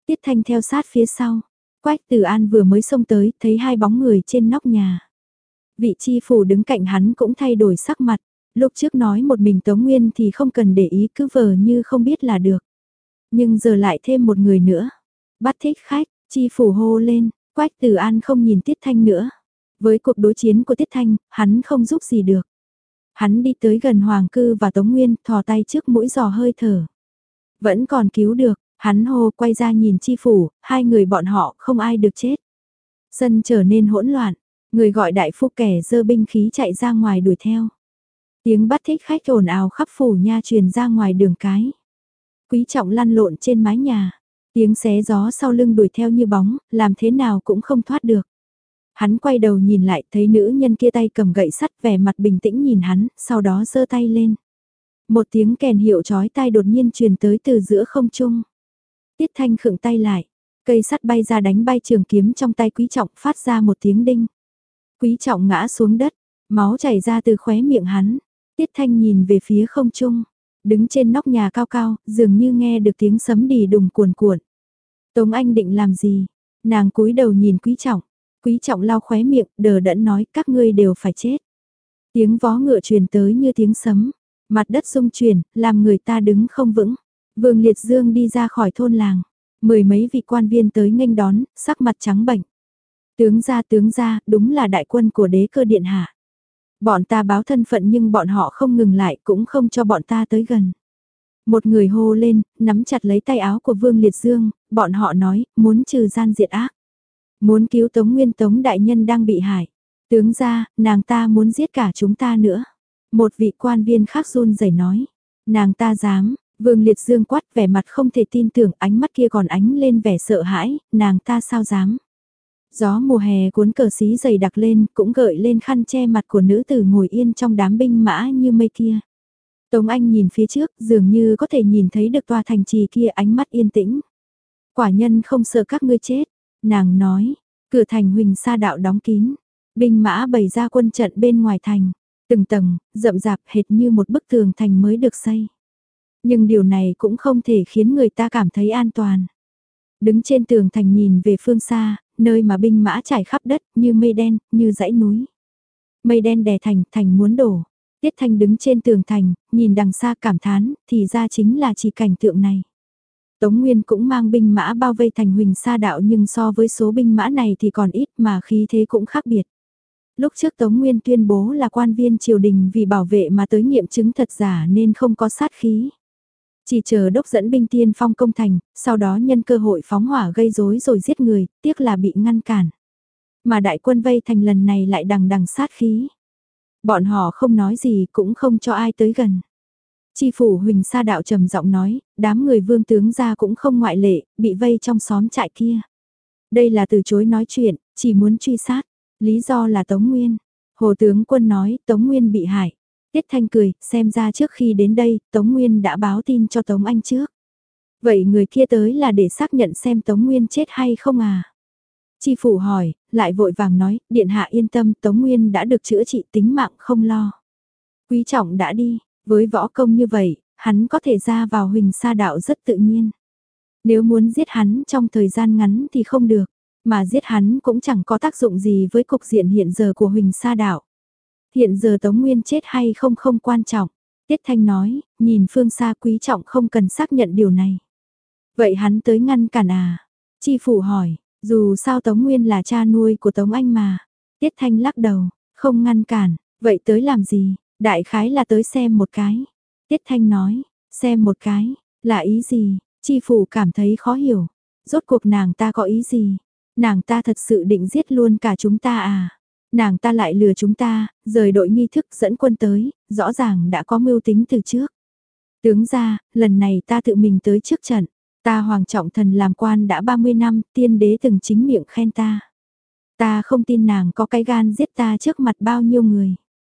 Speaker 1: Tiết Thanh theo sát phía sau. Quách Tử An vừa mới xông tới, thấy hai bóng người trên nóc nhà. Vị chi phủ đứng cạnh hắn cũng thay đổi sắc mặt. Lúc trước nói một mình Tống Nguyên thì không cần để ý, cứ vờ như không biết là được. Nhưng giờ lại thêm một người nữa. Bắt thích khách, chi phủ hô lên, Quách Tử An không nhìn Tiết Thanh nữa. Với cuộc đối chiến của Tiết Thanh, hắn không giúp gì được. Hắn đi tới gần Hoàng Cư và Tống Nguyên, thò tay trước mũi giò hơi thở. Vẫn còn cứu được, hắn hô quay ra nhìn chi phủ, hai người bọn họ không ai được chết. Sân trở nên hỗn loạn, người gọi đại phu kẻ giơ binh khí chạy ra ngoài đuổi theo. Tiếng bắt thích khách ồn ào khắp phủ nha truyền ra ngoài đường cái. Quý Trọng lăn lộn trên mái nhà, tiếng xé gió sau lưng đuổi theo như bóng, làm thế nào cũng không thoát được. Hắn quay đầu nhìn lại, thấy nữ nhân kia tay cầm gậy sắt, vẻ mặt bình tĩnh nhìn hắn, sau đó giơ tay lên. Một tiếng kèn hiệu chói tai đột nhiên truyền tới từ giữa không trung. Tiết Thanh khựng tay lại, cây sắt bay ra đánh bay trường kiếm trong tay Quý Trọng, phát ra một tiếng đinh. Quý Trọng ngã xuống đất, máu chảy ra từ khóe miệng hắn. Tiết Thanh nhìn về phía không trung, đứng trên nóc nhà cao cao, dường như nghe được tiếng sấm đì đùng cuồn cuộn. Tống Anh định làm gì? Nàng cúi đầu nhìn Quý Trọng. Quý Trọng lau khóe miệng, đờ đẫn nói các ngươi đều phải chết. Tiếng vó ngựa truyền tới như tiếng sấm, mặt đất rung chuyển, làm người ta đứng không vững. Vương Liệt Dương đi ra khỏi thôn làng, mười mấy vị quan viên tới nghênh đón, sắc mặt trắng bệch. Tướng gia tướng gia, đúng là đại quân của đế cơ điện hạ. Bọn ta báo thân phận nhưng bọn họ không ngừng lại, cũng không cho bọn ta tới gần. Một người hô lên, nắm chặt lấy tay áo của Vương Liệt Dương, bọn họ nói, muốn trừ gian diệt ác. Muốn cứu Tống Nguyên, Tống đại nhân đang bị hại. Tướng gia, nàng ta muốn giết cả chúng ta nữa. Một vị quan viên khác run rẩy nói, nàng ta dám. Vương Liệt Dương quát, vẻ mặt không thể tin tưởng, ánh mắt kia còn ánh lên vẻ sợ hãi, nàng ta sao dám. Gió mùa hè cuốn cờ xí dày đặc lên, cũng gợi lên khăn che mặt của nữ tử ngồi yên trong đám binh mã như mây kia. Tống Anh nhìn phía trước, dường như có thể nhìn thấy được tòa thành trì kia, ánh mắt yên tĩnh. Quả nhân không sợ các ngươi chết, nàng nói, cửa thành Huỳnh Sa đạo đóng kín, binh mã bày ra quân trận bên ngoài thành, từng tầng, rậm rạp hệt như một bức tường thành mới được xây. Nhưng điều này cũng không thể khiến người ta cảm thấy an toàn. Đứng trên tường thành nhìn về phương xa, nơi mà binh mã trải khắp đất như mây đen, như dãy núi. Mây đen đè thành, thành muốn đổ. Tiết Thanh đứng trên tường thành, nhìn đằng xa cảm thán, thì ra chính là chỉ cảnh tượng này. Tống Nguyên cũng mang binh mã bao vây thành Huỳnh Sa đạo nhưng so với số binh mã này thì còn ít mà khí thế cũng khác biệt. Lúc trước Tống Nguyên tuyên bố là quan viên triều đình vì bảo vệ mà tới nghiệm chứng thật giả nên không có sát khí. Chỉ chờ đốc dẫn binh tiên phong công thành, sau đó nhân cơ hội phóng hỏa gây rối rồi giết người, tiếc là bị ngăn cản. Mà đại quân vây thành lần này lại đằng đằng sát khí. Bọn họ không nói gì cũng không cho ai tới gần. Chi phủ Huỳnh Sa đạo trầm giọng nói, đám người vương tướng gia cũng không ngoại lệ, bị vây trong xóm trại kia. Đây là từ chối nói chuyện, chỉ muốn truy sát. Lý do là Tống Nguyên. Hồ tướng quân nói Tống Nguyên bị hại. Tiết Thanh cười, xem ra trước khi đến đây, Tống Nguyên đã báo tin cho Tống Anh trước. Vậy người kia tới là để xác nhận xem Tống Nguyên chết hay không à? Chi phủ hỏi, lại vội vàng nói, điện hạ yên tâm, Tống Nguyên đã được chữa trị, tính mạng không lo. Quý Trọng đã đi, với võ công như vậy, hắn có thể ra vào Huỳnh Sa đạo rất tự nhiên. Nếu muốn giết hắn trong thời gian ngắn thì không được, mà giết hắn cũng chẳng có tác dụng gì với cục diện hiện giờ của Huỳnh Sa đạo. Hiện giờ Tống Nguyên chết hay không không quan trọng. Tiết Thanh nói, nhìn phương xa Quý Trọng không cần xác nhận điều này. Vậy hắn tới ngăn cản à? Chi phủ hỏi, dù sao Tống Nguyên là cha nuôi của Tống Anh mà. Tiết Thanh lắc đầu, không ngăn cản, vậy tới làm gì? Đại khái là tới xem một cái. Tiết Thanh nói, xem một cái, là ý gì? Chi phủ cảm thấy khó hiểu. Rốt cuộc nàng ta có ý gì? Nàng ta thật sự định giết luôn cả chúng ta à? Nàng ta lại lừa chúng ta, rời đội nghi thức dẫn quân tới, rõ ràng đã có mưu tính từ trước. Tướng gia, lần này ta tự mình tới trước trận. Ta Hoàng Trọng Thần làm quan đã ba mươi năm, tiên đế từng chính miệng khen ta. Ta không tin nàng có cái gan giết ta trước mặt bao nhiêu người.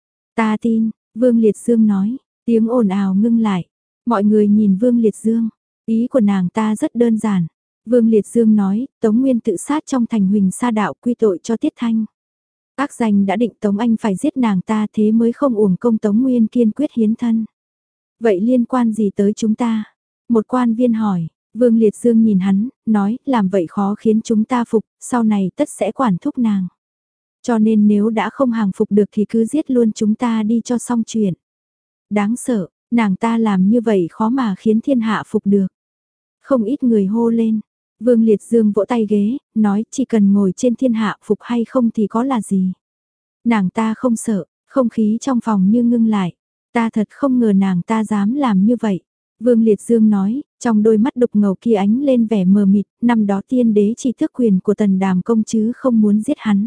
Speaker 1: Ta tin, Vương Liệt Dương nói, tiếng ồn ào ngưng lại. Mọi người nhìn Vương Liệt Dương, ý của nàng ta rất đơn giản. Vương Liệt Dương nói, Tống Nguyên tự sát trong thành Huỳnh Sa đạo quy tội cho Tiết Thanh. Ác danh đã định Tống Anh phải giết nàng ta thế mới không uổng công Tống Nguyên kiên quyết hiến thân. Vậy liên quan gì tới chúng ta? Một quan viên hỏi, Vương Liệt Dương nhìn hắn, nói, làm vậy khó khiến chúng ta phục, sau này tất sẽ quản thúc nàng. Cho nên nếu đã không hàng phục được thì cứ giết luôn chúng ta đi cho xong chuyện. Đáng sợ, nàng ta làm như vậy khó mà khiến thiên hạ phục được. Không ít người hô lên. Vương Liệt Dương vỗ tay ghế, nói chỉ cần ngồi trên thiên hạ phục hay không thì có là gì. Nàng ta không sợ, không khí trong phòng như ngưng lại. Ta thật không ngờ nàng ta dám làm như vậy. Vương Liệt Dương nói, trong đôi mắt đục ngầu kia ánh lên vẻ mờ mịt, năm đó tiên đế chỉ tước quyền của Tần Đàm Công chứ không muốn giết hắn.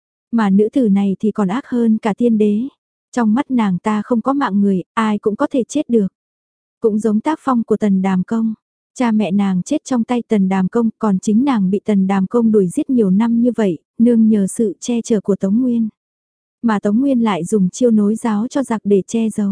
Speaker 1: Mà nữ tử này thì còn ác hơn cả tiên đế. Trong mắt nàng ta không có mạng người, ai cũng có thể chết được. Cũng giống tác phong của Tần Đàm Công. Cha mẹ nàng chết trong tay Tần Đàm Công, còn chính nàng bị Tần Đàm Công đuổi giết nhiều năm như vậy, nương nhờ sự che chở của Tống Nguyên. Mà Tống Nguyên lại dùng chiêu nối giáo cho giặc để che giấu.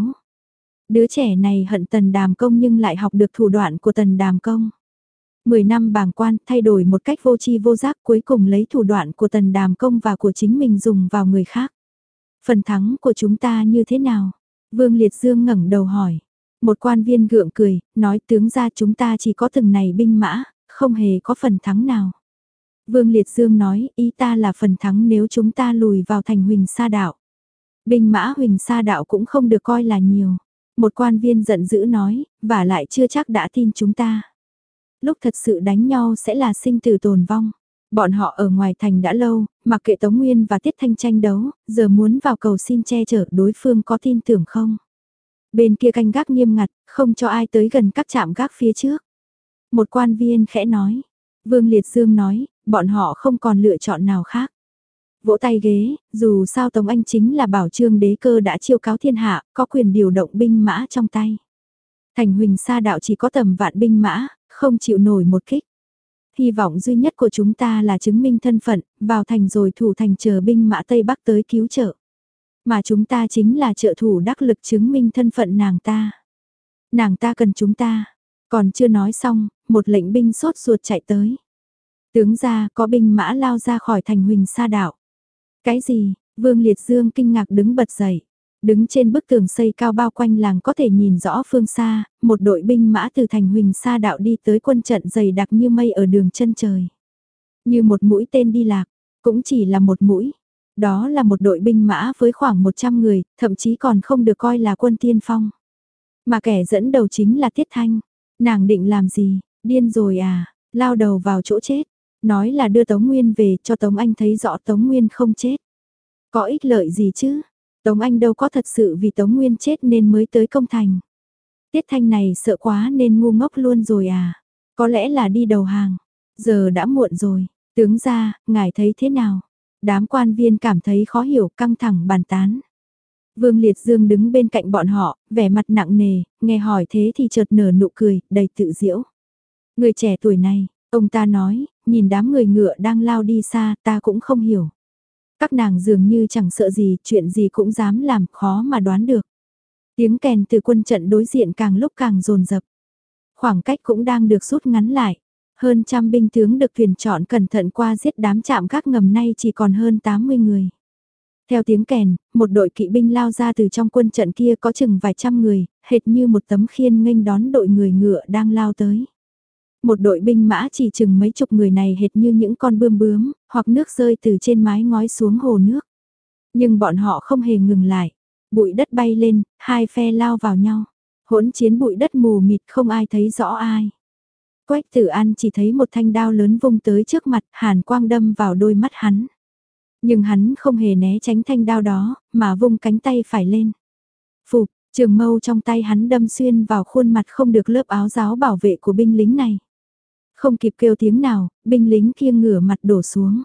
Speaker 1: Đứa trẻ này hận Tần Đàm Công nhưng lại học được thủ đoạn của Tần Đàm Công. Mười năm bàng quan thay đổi một cách vô tri vô giác, cuối cùng lấy thủ đoạn của Tần Đàm Công và của chính mình dùng vào người khác. Phần thắng của chúng ta như thế nào? Vương Liệt Dương ngẩng đầu hỏi. Một quan viên gượng cười, nói tướng ra chúng ta chỉ có từng này binh mã, không hề có phần thắng nào. Vương Liệt Dương nói, ý ta là phần thắng nếu chúng ta lùi vào thành Huỳnh Sa Đạo. Binh mã Huỳnh Sa Đạo cũng không được coi là nhiều. Một quan viên giận dữ nói, và lại chưa chắc đã tin chúng ta. Lúc thật sự đánh nhau sẽ là sinh tử tồn vong. Bọn họ ở ngoài thành đã lâu, mặc kệ Tống Nguyên và Tiết Thanh tranh đấu, giờ muốn vào cầu xin che chở đối phương có tin tưởng không? Bên kia canh gác nghiêm ngặt, không cho ai tới gần các trạm gác phía trước. Một quan viên khẽ nói. Vương Liệt Dương nói, bọn họ không còn lựa chọn nào khác. Vỗ tay ghế, dù sao Tống Anh chính là bảo trương đế cơ đã chiêu cáo thiên hạ, có quyền điều động binh mã trong tay. Thành Huỳnh Sa Đạo chỉ có tầm vạn binh mã, không chịu nổi một kích. Hy vọng duy nhất của chúng ta là chứng minh thân phận, vào thành rồi thủ thành chờ binh mã Tây Bắc tới cứu trợ. Mà chúng ta chính là trợ thủ đắc lực chứng minh thân phận nàng ta. Nàng ta cần chúng ta. Còn chưa nói xong, một lệnh binh sốt ruột chạy tới. Tướng ra có binh mã lao ra khỏi thành Huỳnh Sa Đạo. Cái gì? Vương Liệt Dương kinh ngạc đứng bật dậy. Đứng trên bức tường xây cao bao quanh làng có thể nhìn rõ phương xa, một đội binh mã từ thành Huỳnh Sa Đạo đi tới quân trận dày đặc như mây ở đường chân trời. Như một mũi tên đi lạc, cũng chỉ là một mũi. Đó là một đội binh mã với khoảng một trăm người, thậm chí còn không được coi là quân tiên phong. Mà kẻ dẫn đầu chính là Tiết Thanh. Nàng định làm gì? Điên rồi à? Lao đầu vào chỗ chết. Nói là đưa Tống Nguyên về cho Tống Anh thấy rõ Tống Nguyên không chết. Có ích lợi gì chứ? Tống Anh đâu có thật sự vì Tống Nguyên chết nên mới tới công thành. Tiết Thanh này sợ quá nên ngu ngốc luôn rồi à? Có lẽ là đi đầu hàng. Giờ đã muộn rồi. Tướng ra, ngài thấy thế nào? Đám quan viên cảm thấy khó hiểu, căng thẳng bàn tán. Vương Liệt Dương đứng bên cạnh bọn họ, vẻ mặt nặng nề, nghe hỏi thế thì chợt nở nụ cười, đầy tự diễu. Người trẻ tuổi này, ông ta nói, nhìn đám người ngựa đang lao đi xa, ta cũng không hiểu. Các nàng dường như chẳng sợ gì, chuyện gì cũng dám làm, khó mà đoán được. Tiếng kèn từ quân trận đối diện càng lúc càng dồn dập. Khoảng cách cũng đang được rút ngắn lại. Hơn trăm binh tướng được tuyển chọn cẩn thận qua giết đám chạm gác ngầm nay chỉ còn hơn tám mươi người. Theo tiếng kèn, một đội kỵ binh lao ra từ trong quân trận kia có chừng vài trăm người, hệt như một tấm khiên nghênh đón đội người ngựa đang lao tới. Một đội binh mã chỉ chừng mấy chục người này hệt như những con bươm bướm, hoặc nước rơi từ trên mái ngói xuống hồ nước. Nhưng bọn họ không hề ngừng lại. Bụi đất bay lên, hai phe lao vào nhau. Hỗn chiến bụi đất mù mịt không ai thấy rõ ai. Quách Tử An chỉ thấy một thanh đao lớn vung tới trước mặt, hàn quang đâm vào đôi mắt hắn. Nhưng hắn không hề né tránh thanh đao đó, mà vung cánh tay phải lên. Phụp, trường mâu trong tay hắn đâm xuyên vào khuôn mặt không được lớp áo giáo bảo vệ của binh lính này. Không kịp kêu tiếng nào, binh lính kia ngửa mặt đổ xuống.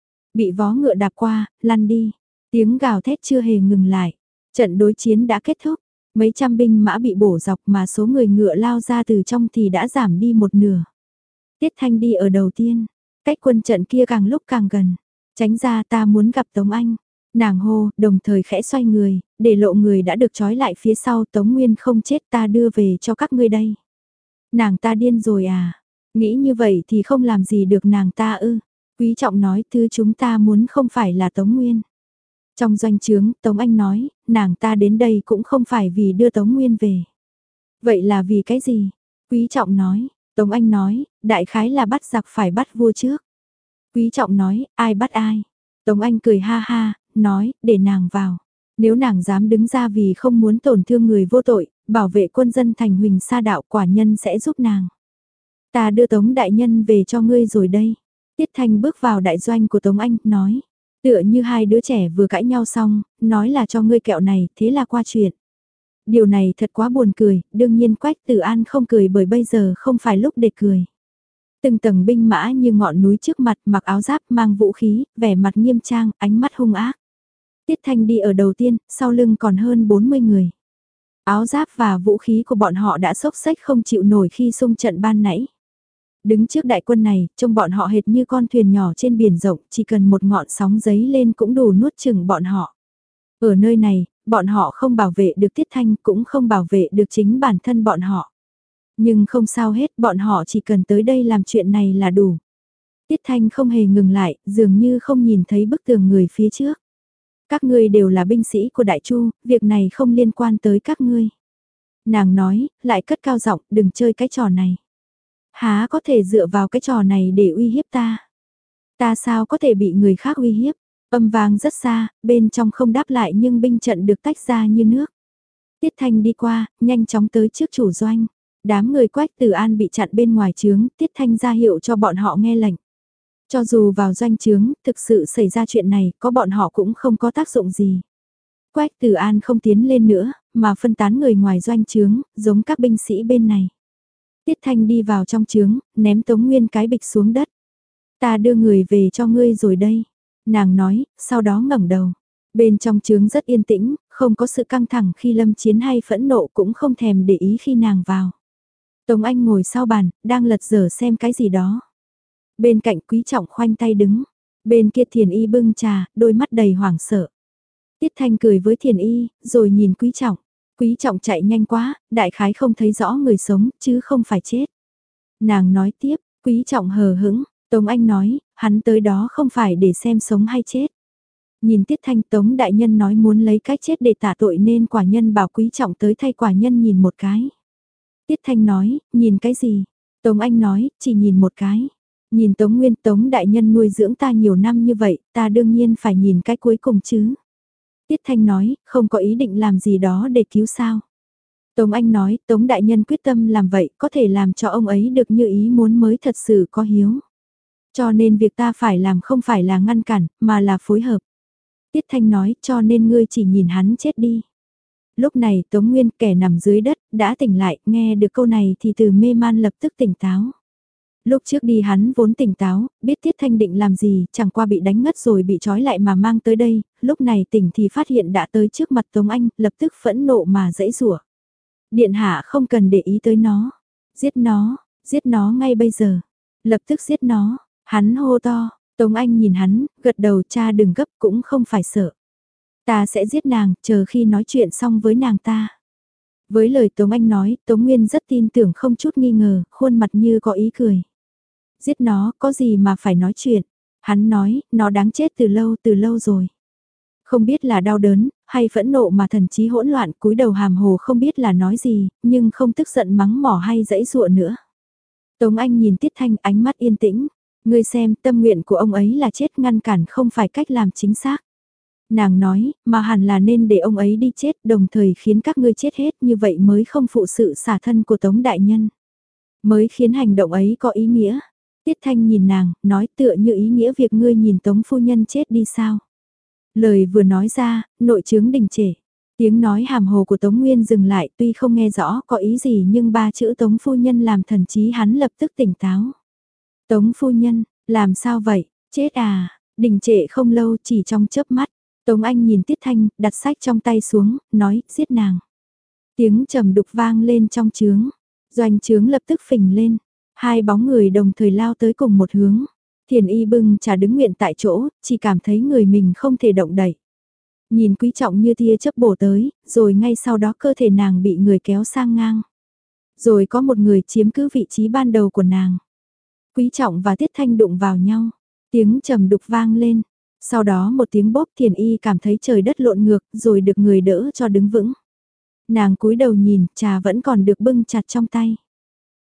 Speaker 1: Bị vó ngựa đạp qua, lăn đi. Tiếng gào thét chưa hề ngừng lại. Trận đối chiến đã kết thúc. Mấy trăm binh mã bị bổ dọc mà số người ngựa lao ra từ trong thì đã giảm đi một nửa. Tiết Thanh đi ở đầu tiên. Cách quân trận kia càng lúc càng gần. Tránh ra, ta muốn gặp Tống Anh. Nàng hô, đồng thời khẽ xoay người, để lộ người đã được trói lại phía sau. Tống Nguyên không chết, ta đưa về cho các ngươi đây. Nàng ta điên rồi à? Nghĩ như vậy thì không làm gì được nàng ta ư? Quý Trọng nói, thứ chúng ta muốn không phải là Tống Nguyên. Trong doanh trướng, Tống Anh nói, nàng ta đến đây cũng không phải vì đưa Tống Nguyên về. Vậy là vì cái gì? Quý Trọng nói, Tống Anh nói, đại khái là bắt giặc phải bắt vua trước. Quý Trọng nói, ai bắt ai? Tống Anh cười ha ha, nói, để nàng vào. Nếu nàng dám đứng ra vì không muốn tổn thương người vô tội, bảo vệ quân dân thành huỳnh sa đạo, quả nhân sẽ giúp nàng. Ta đưa Tống đại nhân về cho ngươi rồi đây. Tiết Thanh bước vào đại doanh của Tống Anh, nói. Tựa như hai đứa trẻ vừa cãi nhau xong, nói là cho ngươi kẹo này, thế là qua chuyện. Điều này thật quá buồn cười, đương nhiên Quách Tử An không cười bởi bây giờ không phải lúc để cười. Từng tầng binh mã như ngọn núi trước mặt, mặc áo giáp, mang vũ khí, vẻ mặt nghiêm trang, ánh mắt hung ác. Tiết Thanh đi ở đầu tiên, sau lưng còn hơn bốn mươi người. Áo giáp và vũ khí của bọn họ đã xốc xếch không chịu nổi khi xung trận ban nãy. Đứng trước đại quân này, trông bọn họ hệt như con thuyền nhỏ trên biển rộng, chỉ cần một ngọn sóng giấy lên cũng đủ nuốt chửng bọn họ. Ở nơi này, bọn họ không bảo vệ được Tiết Thanh, cũng không bảo vệ được chính bản thân bọn họ. Nhưng không sao hết, bọn họ chỉ cần tới đây làm chuyện này là đủ. Tiết Thanh không hề ngừng lại, dường như không nhìn thấy bức tường người phía trước. Các ngươi đều là binh sĩ của Đại Chu, việc này không liên quan tới các ngươi. Nàng nói, lại cất cao giọng, đừng chơi cái trò này. Há có thể dựa vào cái trò này để uy hiếp ta? Ta sao có thể bị người khác uy hiếp? Âm vang rất xa, bên trong không đáp lại nhưng binh trận được tách ra như nước. Tiết Thanh đi qua, nhanh chóng tới trước chủ doanh. Đám người Quách Tử An bị chặn bên ngoài trướng, Tiết Thanh ra hiệu cho bọn họ nghe lệnh. Cho dù vào doanh trướng, thực sự xảy ra chuyện này, có bọn họ cũng không có tác dụng gì. Quách Tử An không tiến lên nữa, mà phân tán người ngoài doanh trướng, giống các binh sĩ bên này. Tiết Thanh đi vào trong trướng, ném Tống Nguyên cái bịch xuống đất. Ta đưa người về cho ngươi rồi đây. Nàng nói, sau đó ngẩng đầu. Bên trong trướng rất yên tĩnh, không có sự căng thẳng khi lâm chiến hay phẫn nộ, cũng không thèm để ý khi nàng vào. Tống Anh ngồi sau bàn, đang lật dở xem cái gì đó. Bên cạnh Quý Trọng khoanh tay đứng. Bên kia Thiền Y bưng trà, đôi mắt đầy hoảng sợ. Tiết Thanh cười với Thiền Y, rồi nhìn Quý Trọng. Quý Trọng chạy nhanh quá, đại khái không thấy rõ người sống, chứ không phải chết. Nàng nói tiếp, Quý Trọng hờ hững, Tống Anh nói, hắn tới đó không phải để xem sống hay chết. Nhìn Tiết Thanh, Tống đại nhân nói muốn lấy cách chết để tả tội nên quả nhân bảo Quý Trọng tới thay quả nhân nhìn một cái. Tiết Thanh nói, nhìn cái gì? Tống Anh nói, chỉ nhìn một cái. Nhìn Tống Nguyên, Tống đại nhân nuôi dưỡng ta nhiều năm như vậy, ta đương nhiên phải nhìn cái cuối cùng chứ. Tiết Thanh nói, không có ý định làm gì đó để cứu sao. Tống Anh nói, Tống đại nhân quyết tâm làm vậy, có thể làm cho ông ấy được như ý muốn mới thật sự có hiếu. Cho nên việc ta phải làm không phải là ngăn cản, mà là phối hợp. Tiết Thanh nói, cho nên ngươi chỉ nhìn hắn chết đi. Lúc này Tống Nguyên, kẻ nằm dưới đất, đã tỉnh lại, nghe được câu này thì từ mê man lập tức tỉnh táo. Lúc trước đi hắn vốn tỉnh táo, biết Tiết Thanh định làm gì, chẳng qua bị đánh ngất rồi bị trói lại mà mang tới đây, lúc này tỉnh thì phát hiện đã tới trước mặt Tống Anh, lập tức phẫn nộ mà dãy rủa. Điện hạ không cần để ý tới nó, giết nó, giết nó ngay bây giờ, lập tức giết nó, hắn hô to, Tống Anh nhìn hắn, gật đầu cha đừng gấp cũng không phải sợ. Ta sẽ giết nàng, chờ khi nói chuyện xong với nàng ta. Với lời Tống Anh nói, Tống Nguyên rất tin tưởng không chút nghi ngờ, khuôn mặt như có ý cười. Giết nó, có gì mà phải nói chuyện. Hắn nói, nó đáng chết từ lâu từ lâu rồi. Không biết là đau đớn, hay phẫn nộ mà thần trí hỗn loạn cúi đầu hàm hồ không biết là nói gì, nhưng không tức giận mắng mỏ hay dãy dụa nữa. Tống Anh nhìn Tiết Thanh ánh mắt yên tĩnh. Ngươi xem, tâm nguyện của ông ấy là chết, ngăn cản không phải cách làm chính xác. Nàng nói, mà hẳn là nên để ông ấy đi chết, đồng thời khiến các ngươi chết hết, như vậy mới không phụ sự xả thân của Tống đại nhân. Mới khiến hành động ấy có ý nghĩa. Tiết Thanh nhìn nàng, nói tựa như ý nghĩa việc ngươi nhìn Tống phu nhân chết đi sao. Lời vừa nói ra, nội chứng đình trệ. Tiếng nói hàm hồ của Tống Nguyên dừng lại, tuy không nghe rõ có ý gì nhưng ba chữ Tống phu nhân làm thần trí hắn lập tức tỉnh táo. Tống phu nhân, làm sao vậy, chết à, đình trệ không lâu chỉ trong chớp mắt. Tống Anh nhìn Tiết Thanh, đặt sách trong tay xuống, nói, giết nàng. Tiếng trầm đục vang lên trong trướng, doanh trướng lập tức phình lên, hai bóng người đồng thời lao tới cùng một hướng. Thiền Y bưng trà đứng nguyện tại chỗ, chỉ cảm thấy người mình không thể động đậy. Nhìn Quý Trọng như tia chớp bổ tới, rồi ngay sau đó cơ thể nàng bị người kéo sang ngang. Rồi có một người chiếm cứ vị trí ban đầu của nàng. Quý Trọng và Tiết Thanh đụng vào nhau, tiếng trầm đục vang lên. Sau đó một tiếng bóp, Thiền Y cảm thấy trời đất lộn ngược, rồi được người đỡ cho đứng vững. Nàng cúi đầu nhìn, trà vẫn còn được bưng chặt trong tay.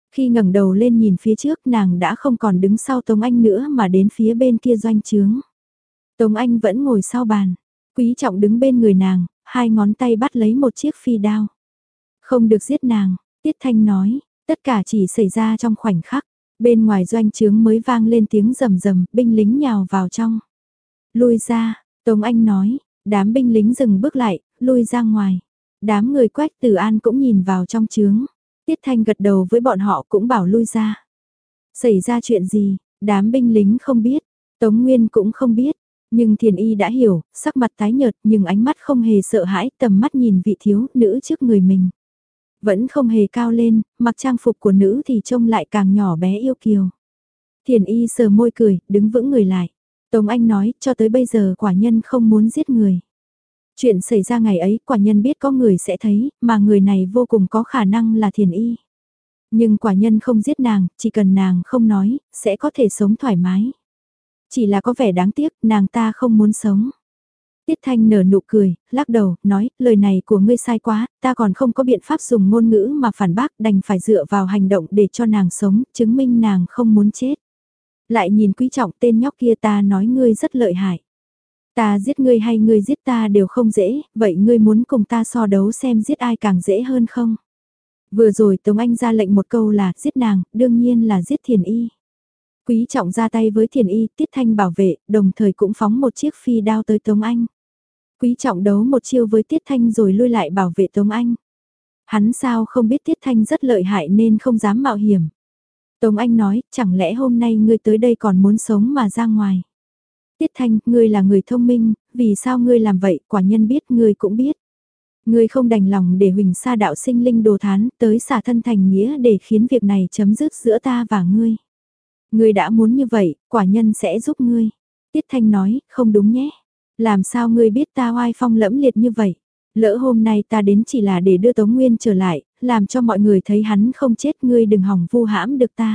Speaker 1: Khi ngẩng đầu lên nhìn phía trước nàng đã không còn đứng sau Tống Anh nữa mà đến phía bên kia doanh trướng. Tống Anh vẫn ngồi sau bàn, Quý Trọng đứng bên người nàng, hai ngón tay bắt lấy một chiếc phi đao. Không được giết nàng, Tiết Thanh nói, tất cả chỉ xảy ra trong khoảnh khắc, bên ngoài doanh trướng mới vang lên tiếng rầm rầm, binh lính nhào vào trong. Lui ra, Tống Anh nói, đám binh lính dừng bước lại, lui ra ngoài. Đám người Quách Tử An cũng nhìn vào trong trướng. Tiết Thanh gật đầu với bọn họ cũng bảo lui ra. Xảy ra chuyện gì, đám binh lính không biết, Tống Nguyên cũng không biết. Nhưng Thiền Y đã hiểu, sắc mặt tái nhợt nhưng ánh mắt không hề sợ hãi, tầm mắt nhìn vị thiếu nữ trước người mình. Vẫn không hề cao lên, mặc trang phục của nữ thì trông lại càng nhỏ bé yêu kiều. Thiền Y sờ môi cười, đứng vững người lại. Tống Anh nói, cho tới bây giờ quả nhân không muốn giết người. Chuyện xảy ra ngày ấy, quả nhân biết có người sẽ thấy, mà người này vô cùng có khả năng là Thiền Y. Nhưng quả nhân không giết nàng, chỉ cần nàng không nói, sẽ có thể sống thoải mái. Chỉ là có vẻ đáng tiếc, nàng ta không muốn sống. Tiết Thanh nở nụ cười, lắc đầu, nói, lời này của ngươi sai quá, ta còn không có biện pháp dùng ngôn ngữ mà phản bác, đành phải dựa vào hành động để cho nàng sống, chứng minh nàng không muốn chết. Lại nhìn Quý Trọng, tên nhóc kia, ta nói ngươi rất lợi hại. Ta giết ngươi hay ngươi giết ta đều không dễ, vậy ngươi muốn cùng ta so đấu xem giết ai càng dễ hơn không? Vừa rồi Tống Anh ra lệnh một câu là giết nàng, đương nhiên là giết Thiền Y. Quý Trọng ra tay với Thiền Y, Tiết Thanh bảo vệ, đồng thời cũng phóng một chiếc phi đao tới Tống Anh. Quý Trọng đấu một chiêu với Tiết Thanh rồi lui lại bảo vệ Tống Anh. Hắn sao không biết Tiết Thanh rất lợi hại nên không dám mạo hiểm. Tống Anh nói, chẳng lẽ hôm nay ngươi tới đây còn muốn sống mà ra ngoài. Tiết Thanh, ngươi là người thông minh, vì sao ngươi làm vậy, quả nhân biết ngươi cũng biết. Ngươi không đành lòng để Huỳnh Sa đạo sinh linh đồ thán tới xả thân thành nghĩa để khiến việc này chấm dứt giữa ta và ngươi. Ngươi đã muốn như vậy, quả nhân sẽ giúp ngươi. Tiết Thanh nói, không đúng nhé. Làm sao ngươi biết ta oai phong lẫm liệt như vậy? Lỡ hôm nay ta đến chỉ là để đưa Tống Nguyên trở lại, làm cho mọi người thấy hắn không chết, ngươi đừng hỏng vu hãm được ta.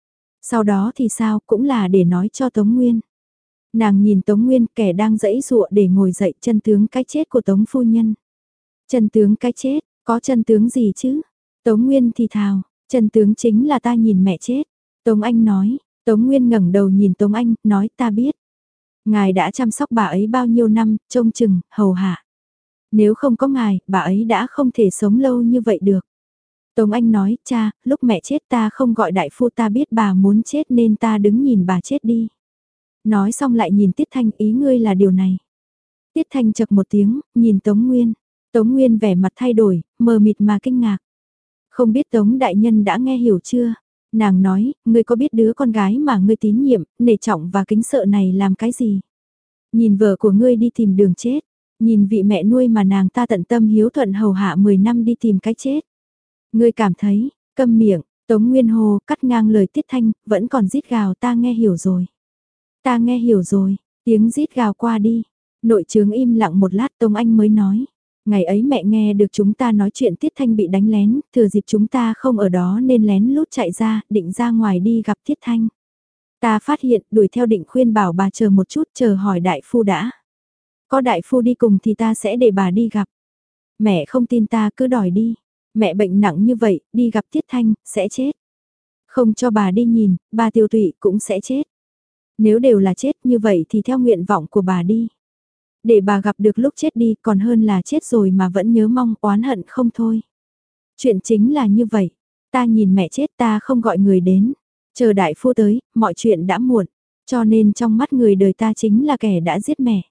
Speaker 1: Sau đó thì sao, cũng là để nói cho Tống Nguyên. Nàng nhìn Tống Nguyên, kẻ đang giãy giụa để ngồi dậy, chân tướng cái chết của Tống phu nhân. Chân tướng cái chết, có chân tướng gì chứ? Tống Nguyên thì thào, chân tướng chính là ta nhìn mẹ chết. Tống Anh nói, Tống Nguyên ngẩng đầu nhìn Tống Anh, nói ta biết. Ngài đã chăm sóc bà ấy bao nhiêu năm, trông chừng, hầu hạ. Nếu không có ngài, bà ấy đã không thể sống lâu như vậy được. Tống Anh nói, cha, lúc mẹ chết ta không gọi đại phu, ta biết bà muốn chết nên ta đứng nhìn bà chết đi. Nói xong lại nhìn Tiết Thanh, ý ngươi là điều này. Tiết Thanh chật một tiếng, nhìn Tống Nguyên. Tống Nguyên vẻ mặt thay đổi, mờ mịt mà kinh ngạc. Không biết Tống đại nhân đã nghe hiểu chưa? Nàng nói, ngươi có biết đứa con gái mà ngươi tín nhiệm, nể trọng và kính sợ này làm cái gì? Nhìn vợ của ngươi đi tìm đường chết, nhìn vị mẹ nuôi mà nàng ta tận tâm hiếu thuận hầu hạ mười năm đi tìm cái chết. Ngươi cảm thấy, câm miệng, Tống Nguyên Hồ cắt ngang lời Tiết Thanh, vẫn còn rít gào, ta nghe hiểu rồi. Ta nghe hiểu rồi, tiếng rít gào qua đi. Nội trướng im lặng một lát, Tống Anh mới nói. Ngày ấy mẹ nghe được chúng ta nói chuyện Tiết Thanh bị đánh lén, thừa dịp chúng ta không ở đó nên lén lút chạy ra, định ra ngoài đi gặp Tiết Thanh. Ta phát hiện, đuổi theo định khuyên bảo bà chờ một chút, chờ hỏi đại phu đã. Có đại phu đi cùng thì ta sẽ để bà đi gặp. Mẹ không tin ta cứ đòi đi. Mẹ bệnh nặng như vậy, đi gặp Tiết Thanh, sẽ chết. Không cho bà đi nhìn, bà tiêu tụy cũng sẽ chết. Nếu đều là chết như vậy thì theo nguyện vọng của bà đi. Để bà gặp được lúc chết đi còn hơn là chết rồi mà vẫn nhớ mong oán hận không thôi. Chuyện chính là như vậy. Ta nhìn mẹ chết ta không gọi người đến. Chờ đại phu tới, mọi chuyện đã muộn. Cho nên trong mắt người đời ta chính là kẻ đã giết mẹ.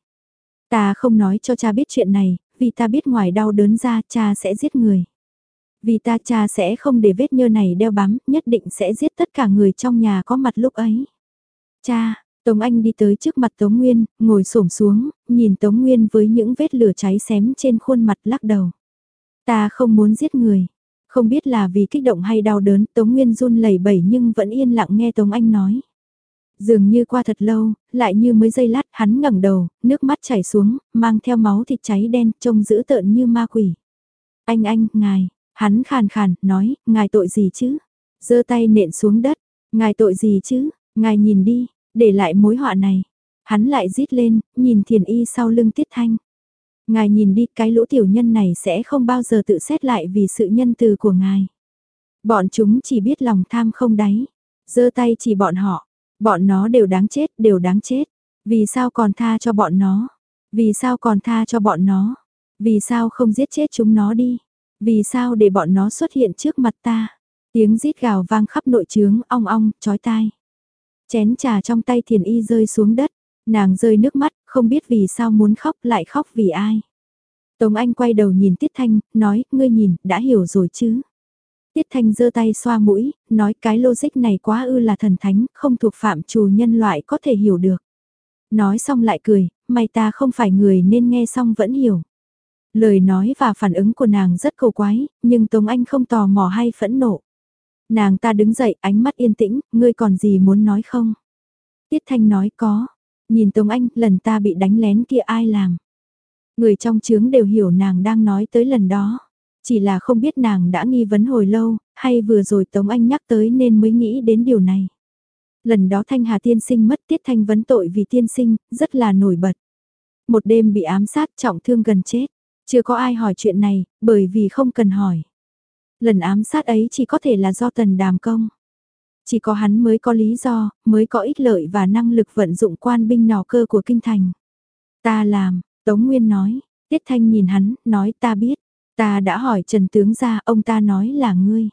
Speaker 1: Ta không nói cho cha biết chuyện này, vì ta biết ngoài đau đớn ra cha sẽ giết người. Vì ta cha sẽ không để vết nhơ này đeo bám, nhất định sẽ giết tất cả người trong nhà có mặt lúc ấy. Cha, Tống Anh đi tới trước mặt Tống Nguyên, ngồi xổm xuống, nhìn Tống Nguyên với những vết lửa cháy xém trên khuôn mặt lắc đầu. Ta không muốn giết người. Không biết là vì kích động hay đau đớn, Tống Nguyên run lẩy bẩy nhưng vẫn yên lặng nghe Tống Anh nói. Dường như qua thật lâu, lại như mấy giây lát hắn ngẩng đầu, nước mắt chảy xuống, mang theo máu thịt cháy đen, trông dữ tợn như ma quỷ. Anh anh, ngài, hắn khàn khàn, nói, ngài tội gì chứ? Giơ tay nện xuống đất, ngài tội gì chứ? Ngài nhìn đi, để lại mối họa này. Hắn lại rít lên, nhìn Thiền Y sau lưng Tiết Thanh. Ngài nhìn đi, cái lũ tiểu nhân này sẽ không bao giờ tự xét lại vì sự nhân từ của ngài. Bọn chúng chỉ biết lòng tham không đáy. Giơ tay chỉ bọn họ. Bọn nó đều đáng chết, đều đáng chết. Vì sao còn tha cho bọn nó? Vì sao còn tha cho bọn nó? Vì sao không giết chết chúng nó đi? Vì sao để bọn nó xuất hiện trước mặt ta? Tiếng rít gào vang khắp nội trướng, ong ong, chói tai. Chén trà trong tay Thiền Y rơi xuống đất. Nàng rơi nước mắt, không biết vì sao muốn khóc, lại khóc vì ai. Tống Anh quay đầu nhìn Tiết Thanh, nói, ngươi nhìn, đã hiểu rồi chứ. Tiết Thanh giơ tay xoa mũi, nói cái logic này quá ư là thần thánh, không thuộc phạm trù nhân loại có thể hiểu được. Nói xong lại cười, may ta không phải người nên nghe xong vẫn hiểu. Lời nói và phản ứng của nàng rất cầu quái, nhưng Tống Anh không tò mò hay phẫn nộ. Nàng ta đứng dậy, ánh mắt yên tĩnh, ngươi còn gì muốn nói không? Tiết Thanh nói có. Nhìn Tống Anh, lần ta bị đánh lén kia ai làm? Người trong chướng đều hiểu nàng đang nói tới lần đó. Chỉ là không biết nàng đã nghi vấn hồi lâu, hay vừa rồi Tống Anh nhắc tới nên mới nghĩ đến điều này. Lần đó Thanh Hà tiên sinh mất, Tiết Thanh vấn tội vì tiên sinh, rất là nổi bật. Một đêm bị ám sát trọng thương gần chết. Chưa có ai hỏi chuyện này, bởi vì không cần hỏi. Lần ám sát ấy chỉ có thể là do Tần Đàm Công. Chỉ có hắn mới có lý do, mới có ích lợi và năng lực vận dụng quan binh nỏ cơ của kinh thành. Ta làm, Tống Nguyên nói. Tiết Thanh nhìn hắn, nói ta biết. Ta đã hỏi Trần Tướng ra, ông ta nói là ngươi.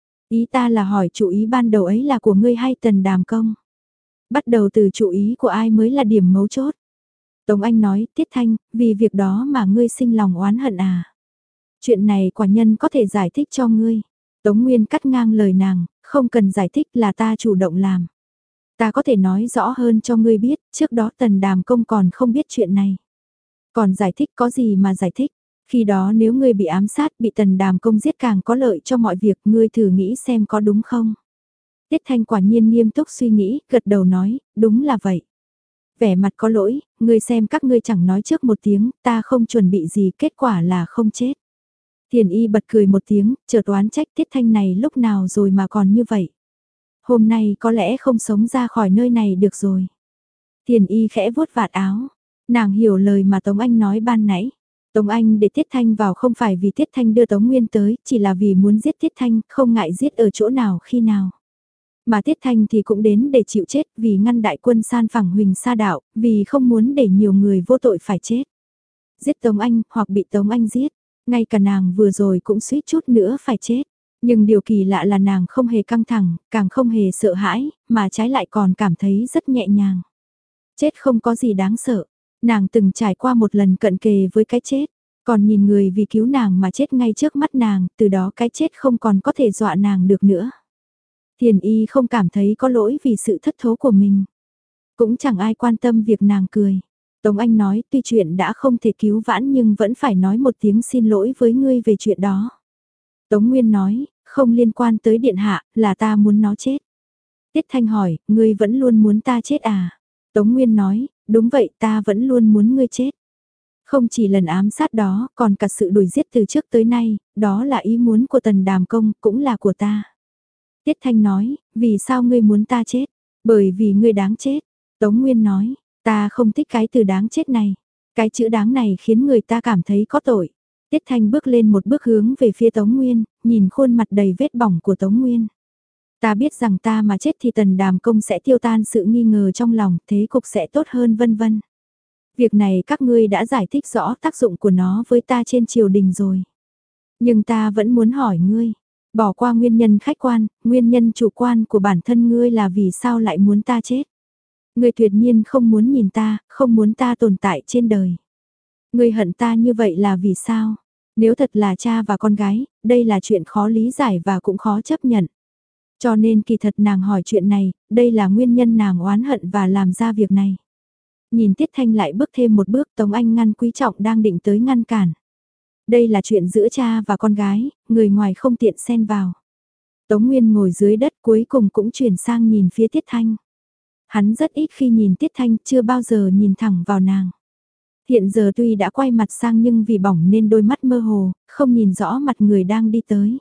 Speaker 1: Ý ta là hỏi chủ ý ban đầu ấy là của ngươi hay Tần Đàm Công. Bắt đầu từ chủ ý của ai mới là điểm mấu chốt. Tống Anh nói, Tiết Thanh, vì việc đó mà ngươi sinh lòng oán hận à. Chuyện này quả nhân có thể giải thích cho ngươi. Tống Nguyên cắt ngang lời nàng, không cần giải thích là ta chủ động làm. Ta có thể nói rõ hơn cho ngươi biết, trước đó Tần Đàm Công còn không biết chuyện này. Còn giải thích có gì mà giải thích, khi đó nếu ngươi bị ám sát bị Tần Đàm Công giết càng có lợi cho mọi việc, ngươi thử nghĩ xem có đúng không. Tiết Thanh quả nhiên nghiêm túc suy nghĩ, gật đầu nói, đúng là vậy. Vẻ mặt có lỗi, ngươi xem các ngươi chẳng nói trước một tiếng, ta không chuẩn bị gì, kết quả là không chết. Thiền Y bật cười một tiếng, chợt oán trách Tiết Thanh này lúc nào rồi mà còn như vậy. Hôm nay có lẽ không sống ra khỏi nơi này được rồi. Thiền Y khẽ vuốt vạt áo, nàng hiểu lời mà Tống Anh nói ban nãy. Tống Anh để Tiết Thanh vào không phải vì Tiết Thanh đưa Tống Nguyên tới, chỉ là vì muốn giết Tiết Thanh, không ngại giết ở chỗ nào khi nào. Mà Tiết Thanh thì cũng đến để chịu chết vì ngăn đại quân san phẳng Huỳnh Sa Đạo, vì không muốn để nhiều người vô tội phải chết. Giết Tống Anh hoặc bị Tống Anh giết, ngay cả nàng vừa rồi cũng suýt chút nữa phải chết. Nhưng điều kỳ lạ là nàng không hề căng thẳng, càng không hề sợ hãi, mà trái lại còn cảm thấy rất nhẹ nhàng. Chết không có gì đáng sợ, nàng từng trải qua một lần cận kề với cái chết, còn nhìn người vì cứu nàng mà chết ngay trước mắt nàng, từ đó cái chết không còn có thể dọa nàng được nữa. Thiền Y không cảm thấy có lỗi vì sự thất thố của mình. Cũng chẳng ai quan tâm việc nàng cười. Tống Anh nói tuy chuyện đã không thể cứu vãn nhưng vẫn phải nói một tiếng xin lỗi với ngươi về chuyện đó. Tống Nguyên nói, không liên quan tới điện hạ, là ta muốn nó chết. Tiết Thanh hỏi, ngươi vẫn luôn muốn ta chết à? Tống Nguyên nói, đúng vậy ta vẫn luôn muốn ngươi chết. Không chỉ lần ám sát đó, còn cả sự đuổi giết từ trước tới nay, đó là ý muốn của Tần Đàm Công, cũng là của ta. Tiết Thanh nói, vì sao ngươi muốn ta chết? Bởi vì ngươi đáng chết. Tống Nguyên nói, ta không thích cái từ đáng chết này. Cái chữ đáng này khiến người ta cảm thấy có tội. Tiết Thanh bước lên một bước hướng về phía Tống Nguyên, nhìn khuôn mặt đầy vết bỏng của Tống Nguyên. Ta biết rằng ta mà chết thì Tần Đàm Công sẽ tiêu tan sự nghi ngờ trong lòng, thế cục sẽ tốt hơn vân vân. Việc này các ngươi đã giải thích rõ tác dụng của nó với ta trên triều đình rồi. Nhưng ta vẫn muốn hỏi ngươi, bỏ qua nguyên nhân khách quan, nguyên nhân chủ quan của bản thân ngươi là vì sao lại muốn ta chết. Ngươi tuyệt nhiên không muốn nhìn ta, không muốn ta tồn tại trên đời. Ngươi hận ta như vậy là vì sao? Nếu thật là cha và con gái, đây là chuyện khó lý giải và cũng khó chấp nhận. Cho nên kỳ thật nàng hỏi chuyện này, đây là nguyên nhân nàng oán hận và làm ra việc này. Nhìn Tiết Thanh lại bước thêm một bước, Tống Anh ngăn Quý Trọng đang định tới ngăn cản. Đây là chuyện giữa cha và con gái, người ngoài không tiện xen vào. Tống Nguyên ngồi dưới đất cuối cùng cũng chuyển sang nhìn phía Tiết Thanh. Hắn rất ít khi nhìn Tiết Thanh, chưa bao giờ nhìn thẳng vào nàng. Hiện giờ tuy đã quay mặt sang nhưng vì bỏng nên đôi mắt mơ hồ, không nhìn rõ mặt người đang đi tới.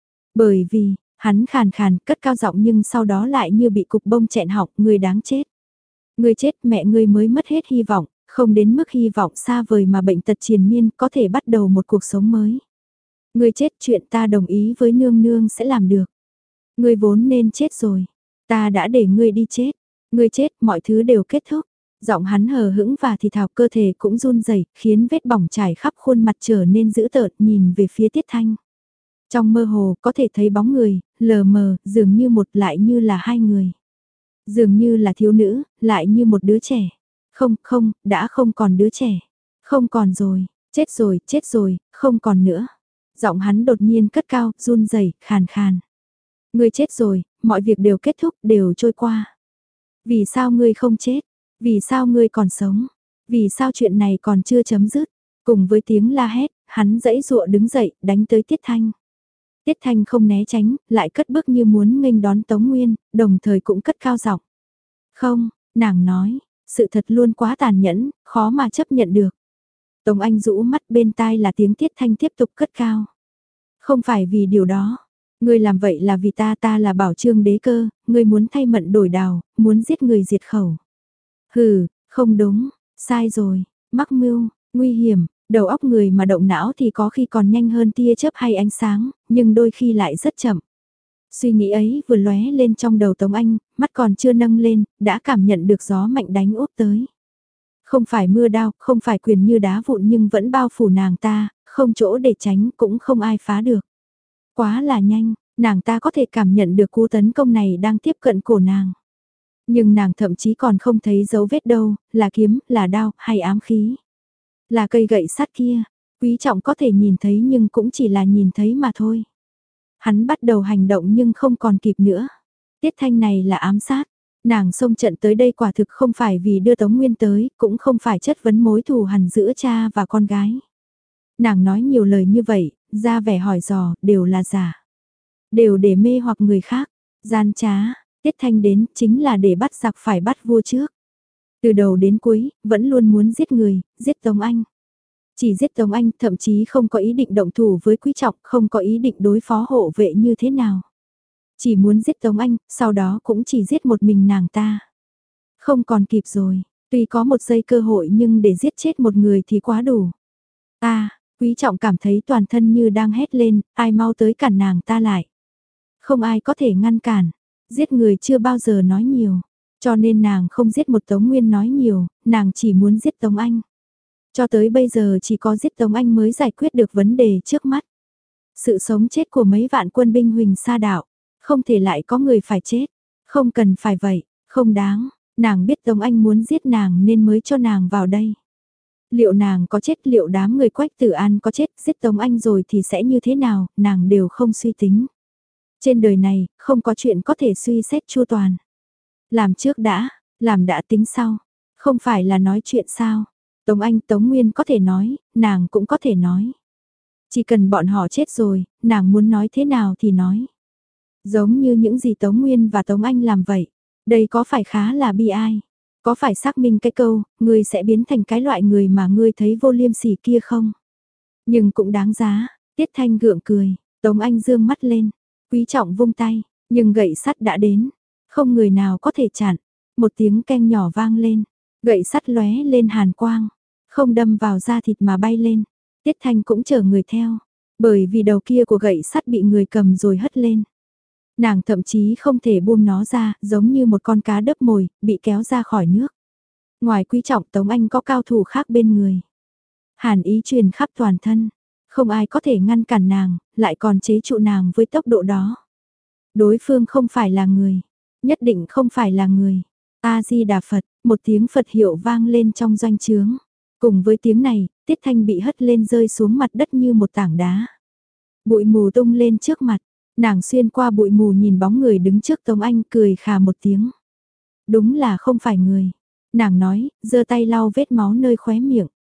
Speaker 1: Bởi vì, hắn khàn khàn, cất cao giọng nhưng sau đó lại như bị cục bông chẹn họng, người đáng chết. Người chết mẹ ngươi mới mất hết hy vọng, không đến mức hy vọng xa vời mà bệnh tật triền miên có thể bắt đầu một cuộc sống mới. Người chết chuyện ta đồng ý với nương nương sẽ làm được. Ngươi vốn nên chết rồi. Ta đã để ngươi đi chết. Ngươi chết, mọi thứ đều kết thúc. Giọng hắn hờ hững và thì thào, cơ thể cũng run rẩy, khiến vết bỏng trải khắp khuôn mặt trở nên dữ tợn, nhìn về phía Tiết Thanh. Trong mơ hồ có thể thấy bóng người, lờ mờ, dường như một lại như là hai người. Dường như là thiếu nữ, lại như một đứa trẻ. Không, không, đã không còn đứa trẻ. Không còn rồi, chết rồi, chết rồi, không còn nữa. Giọng hắn đột nhiên cất cao, run rẩy, khàn khàn. Ngươi chết rồi, mọi việc đều kết thúc, đều trôi qua. Vì sao ngươi không chết? Vì sao ngươi còn sống? Vì sao chuyện này còn chưa chấm dứt? Cùng với tiếng la hét, hắn giãy giụa đứng dậy, đánh tới Tiết Thanh. Tiết Thanh không né tránh, lại cất bước như muốn nghênh đón Tống Nguyên, đồng thời cũng cất cao giọng. Không, nàng nói, sự thật luôn quá tàn nhẫn, khó mà chấp nhận được. Tống Anh rũ mắt, bên tai là tiếng Tiết Thanh tiếp tục cất cao. Không phải vì điều đó. Ngươi làm vậy là vì ta, ta là Bảo Trương đế cơ, ngươi muốn thay mận đổi đào, muốn giết người diệt khẩu. Hừ, không đúng, sai rồi, mắc mưu, nguy hiểm, đầu óc người mà động não thì có khi còn nhanh hơn tia chớp hay ánh sáng, nhưng đôi khi lại rất chậm. Suy nghĩ ấy vừa lóe lên trong đầu Tống Anh, mắt còn chưa nâng lên, đã cảm nhận được gió mạnh đánh úp tới. Không phải mưa đao, không phải quyền như đá vụn nhưng vẫn bao phủ nàng ta, không chỗ để tránh cũng không ai phá được. Quá là nhanh, nàng ta có thể cảm nhận được cú tấn công này đang tiếp cận cổ nàng. Nhưng nàng thậm chí còn không thấy dấu vết đâu, là kiếm, là đao, hay ám khí. Là cây gậy sắt kia, Quý Trọng có thể nhìn thấy nhưng cũng chỉ là nhìn thấy mà thôi. Hắn bắt đầu hành động nhưng không còn kịp nữa. Tiết Thanh này là ám sát. Nàng xông trận tới đây quả thực không phải vì đưa Tống Nguyên tới, cũng không phải chất vấn mối thù hằn giữa cha và con gái. Nàng nói nhiều lời như vậy, ra vẻ hỏi dò, đều là giả. Đều để mê hoặc người khác, gian trá, Tiết Thanh đến chính là để bắt giặc phải bắt vua trước. Từ đầu đến cuối, vẫn luôn muốn giết người, giết Tống Anh. Chỉ giết Tống Anh, thậm chí không có ý định động thủ với Quý Trọng, không có ý định đối phó hộ vệ như thế nào. Chỉ muốn giết Tống Anh, sau đó cũng chỉ giết một mình nàng ta. Không còn kịp rồi, tuy có một giây cơ hội nhưng để giết chết một người thì quá đủ. Ta, Quý Trọng cảm thấy toàn thân như đang hét lên, ai mau tới cản nàng ta lại. Không ai có thể ngăn cản, giết người chưa bao giờ nói nhiều, cho nên nàng không giết một Tống Nguyên nói nhiều, nàng chỉ muốn giết Tống Anh. Cho tới bây giờ chỉ có giết Tống Anh mới giải quyết được vấn đề trước mắt. Sự sống chết của mấy vạn quân binh Huỳnh Sa Đạo, không thể lại có người phải chết, không cần phải vậy, không đáng, nàng biết Tống Anh muốn giết nàng nên mới cho nàng vào đây. Liệu nàng có chết, liệu đám người Quách Tử An có chết, giết Tống Anh rồi thì sẽ như thế nào, nàng đều không suy tính. Trên đời này, không có chuyện có thể suy xét chu toàn. Làm trước đã, làm đã tính sau, không phải là nói chuyện sao. Tống Anh, Tống Nguyên có thể nói, nàng cũng có thể nói. Chỉ cần bọn họ chết rồi, nàng muốn nói thế nào thì nói. Giống như những gì Tống Nguyên và Tống Anh làm vậy. Đây có phải khá là bi ai? Có phải xác minh cái câu, ngươi sẽ biến thành cái loại người mà ngươi thấy vô liêm sỉ kia không? Nhưng cũng đáng giá, Tiết Thanh gượng cười, Tống Anh dương mắt lên, Quý Trọng vung tay, nhưng gậy sắt đã đến, không người nào có thể chặn. Một tiếng keng nhỏ vang lên, gậy sắt lóe lên hàn quang, không đâm vào da thịt mà bay lên. Tiết Thanh cũng chở người theo, bởi vì đầu kia của gậy sắt bị người cầm rồi hất lên. Nàng thậm chí không thể buông nó ra, giống như một con cá đớp mồi, bị kéo ra khỏi nước. Ngoài Quý Trọng, Tống Anh có cao thủ khác bên người. Hàn ý truyền khắp toàn thân, không ai có thể ngăn cản nàng, lại còn chế trụ nàng với tốc độ đó. Đối phương không phải là người, nhất định không phải là người. A-di-đà Phật, một tiếng Phật hiệu vang lên trong doanh trướng. Cùng với tiếng này, Tiết Thanh bị hất lên rơi xuống mặt đất như một tảng đá. Bụi mù tung lên trước mặt, nàng xuyên qua bụi mù nhìn bóng người đứng trước Tống Anh cười khà một tiếng. Đúng là không phải người. Nàng nói, giơ tay lau vết máu nơi khóe miệng.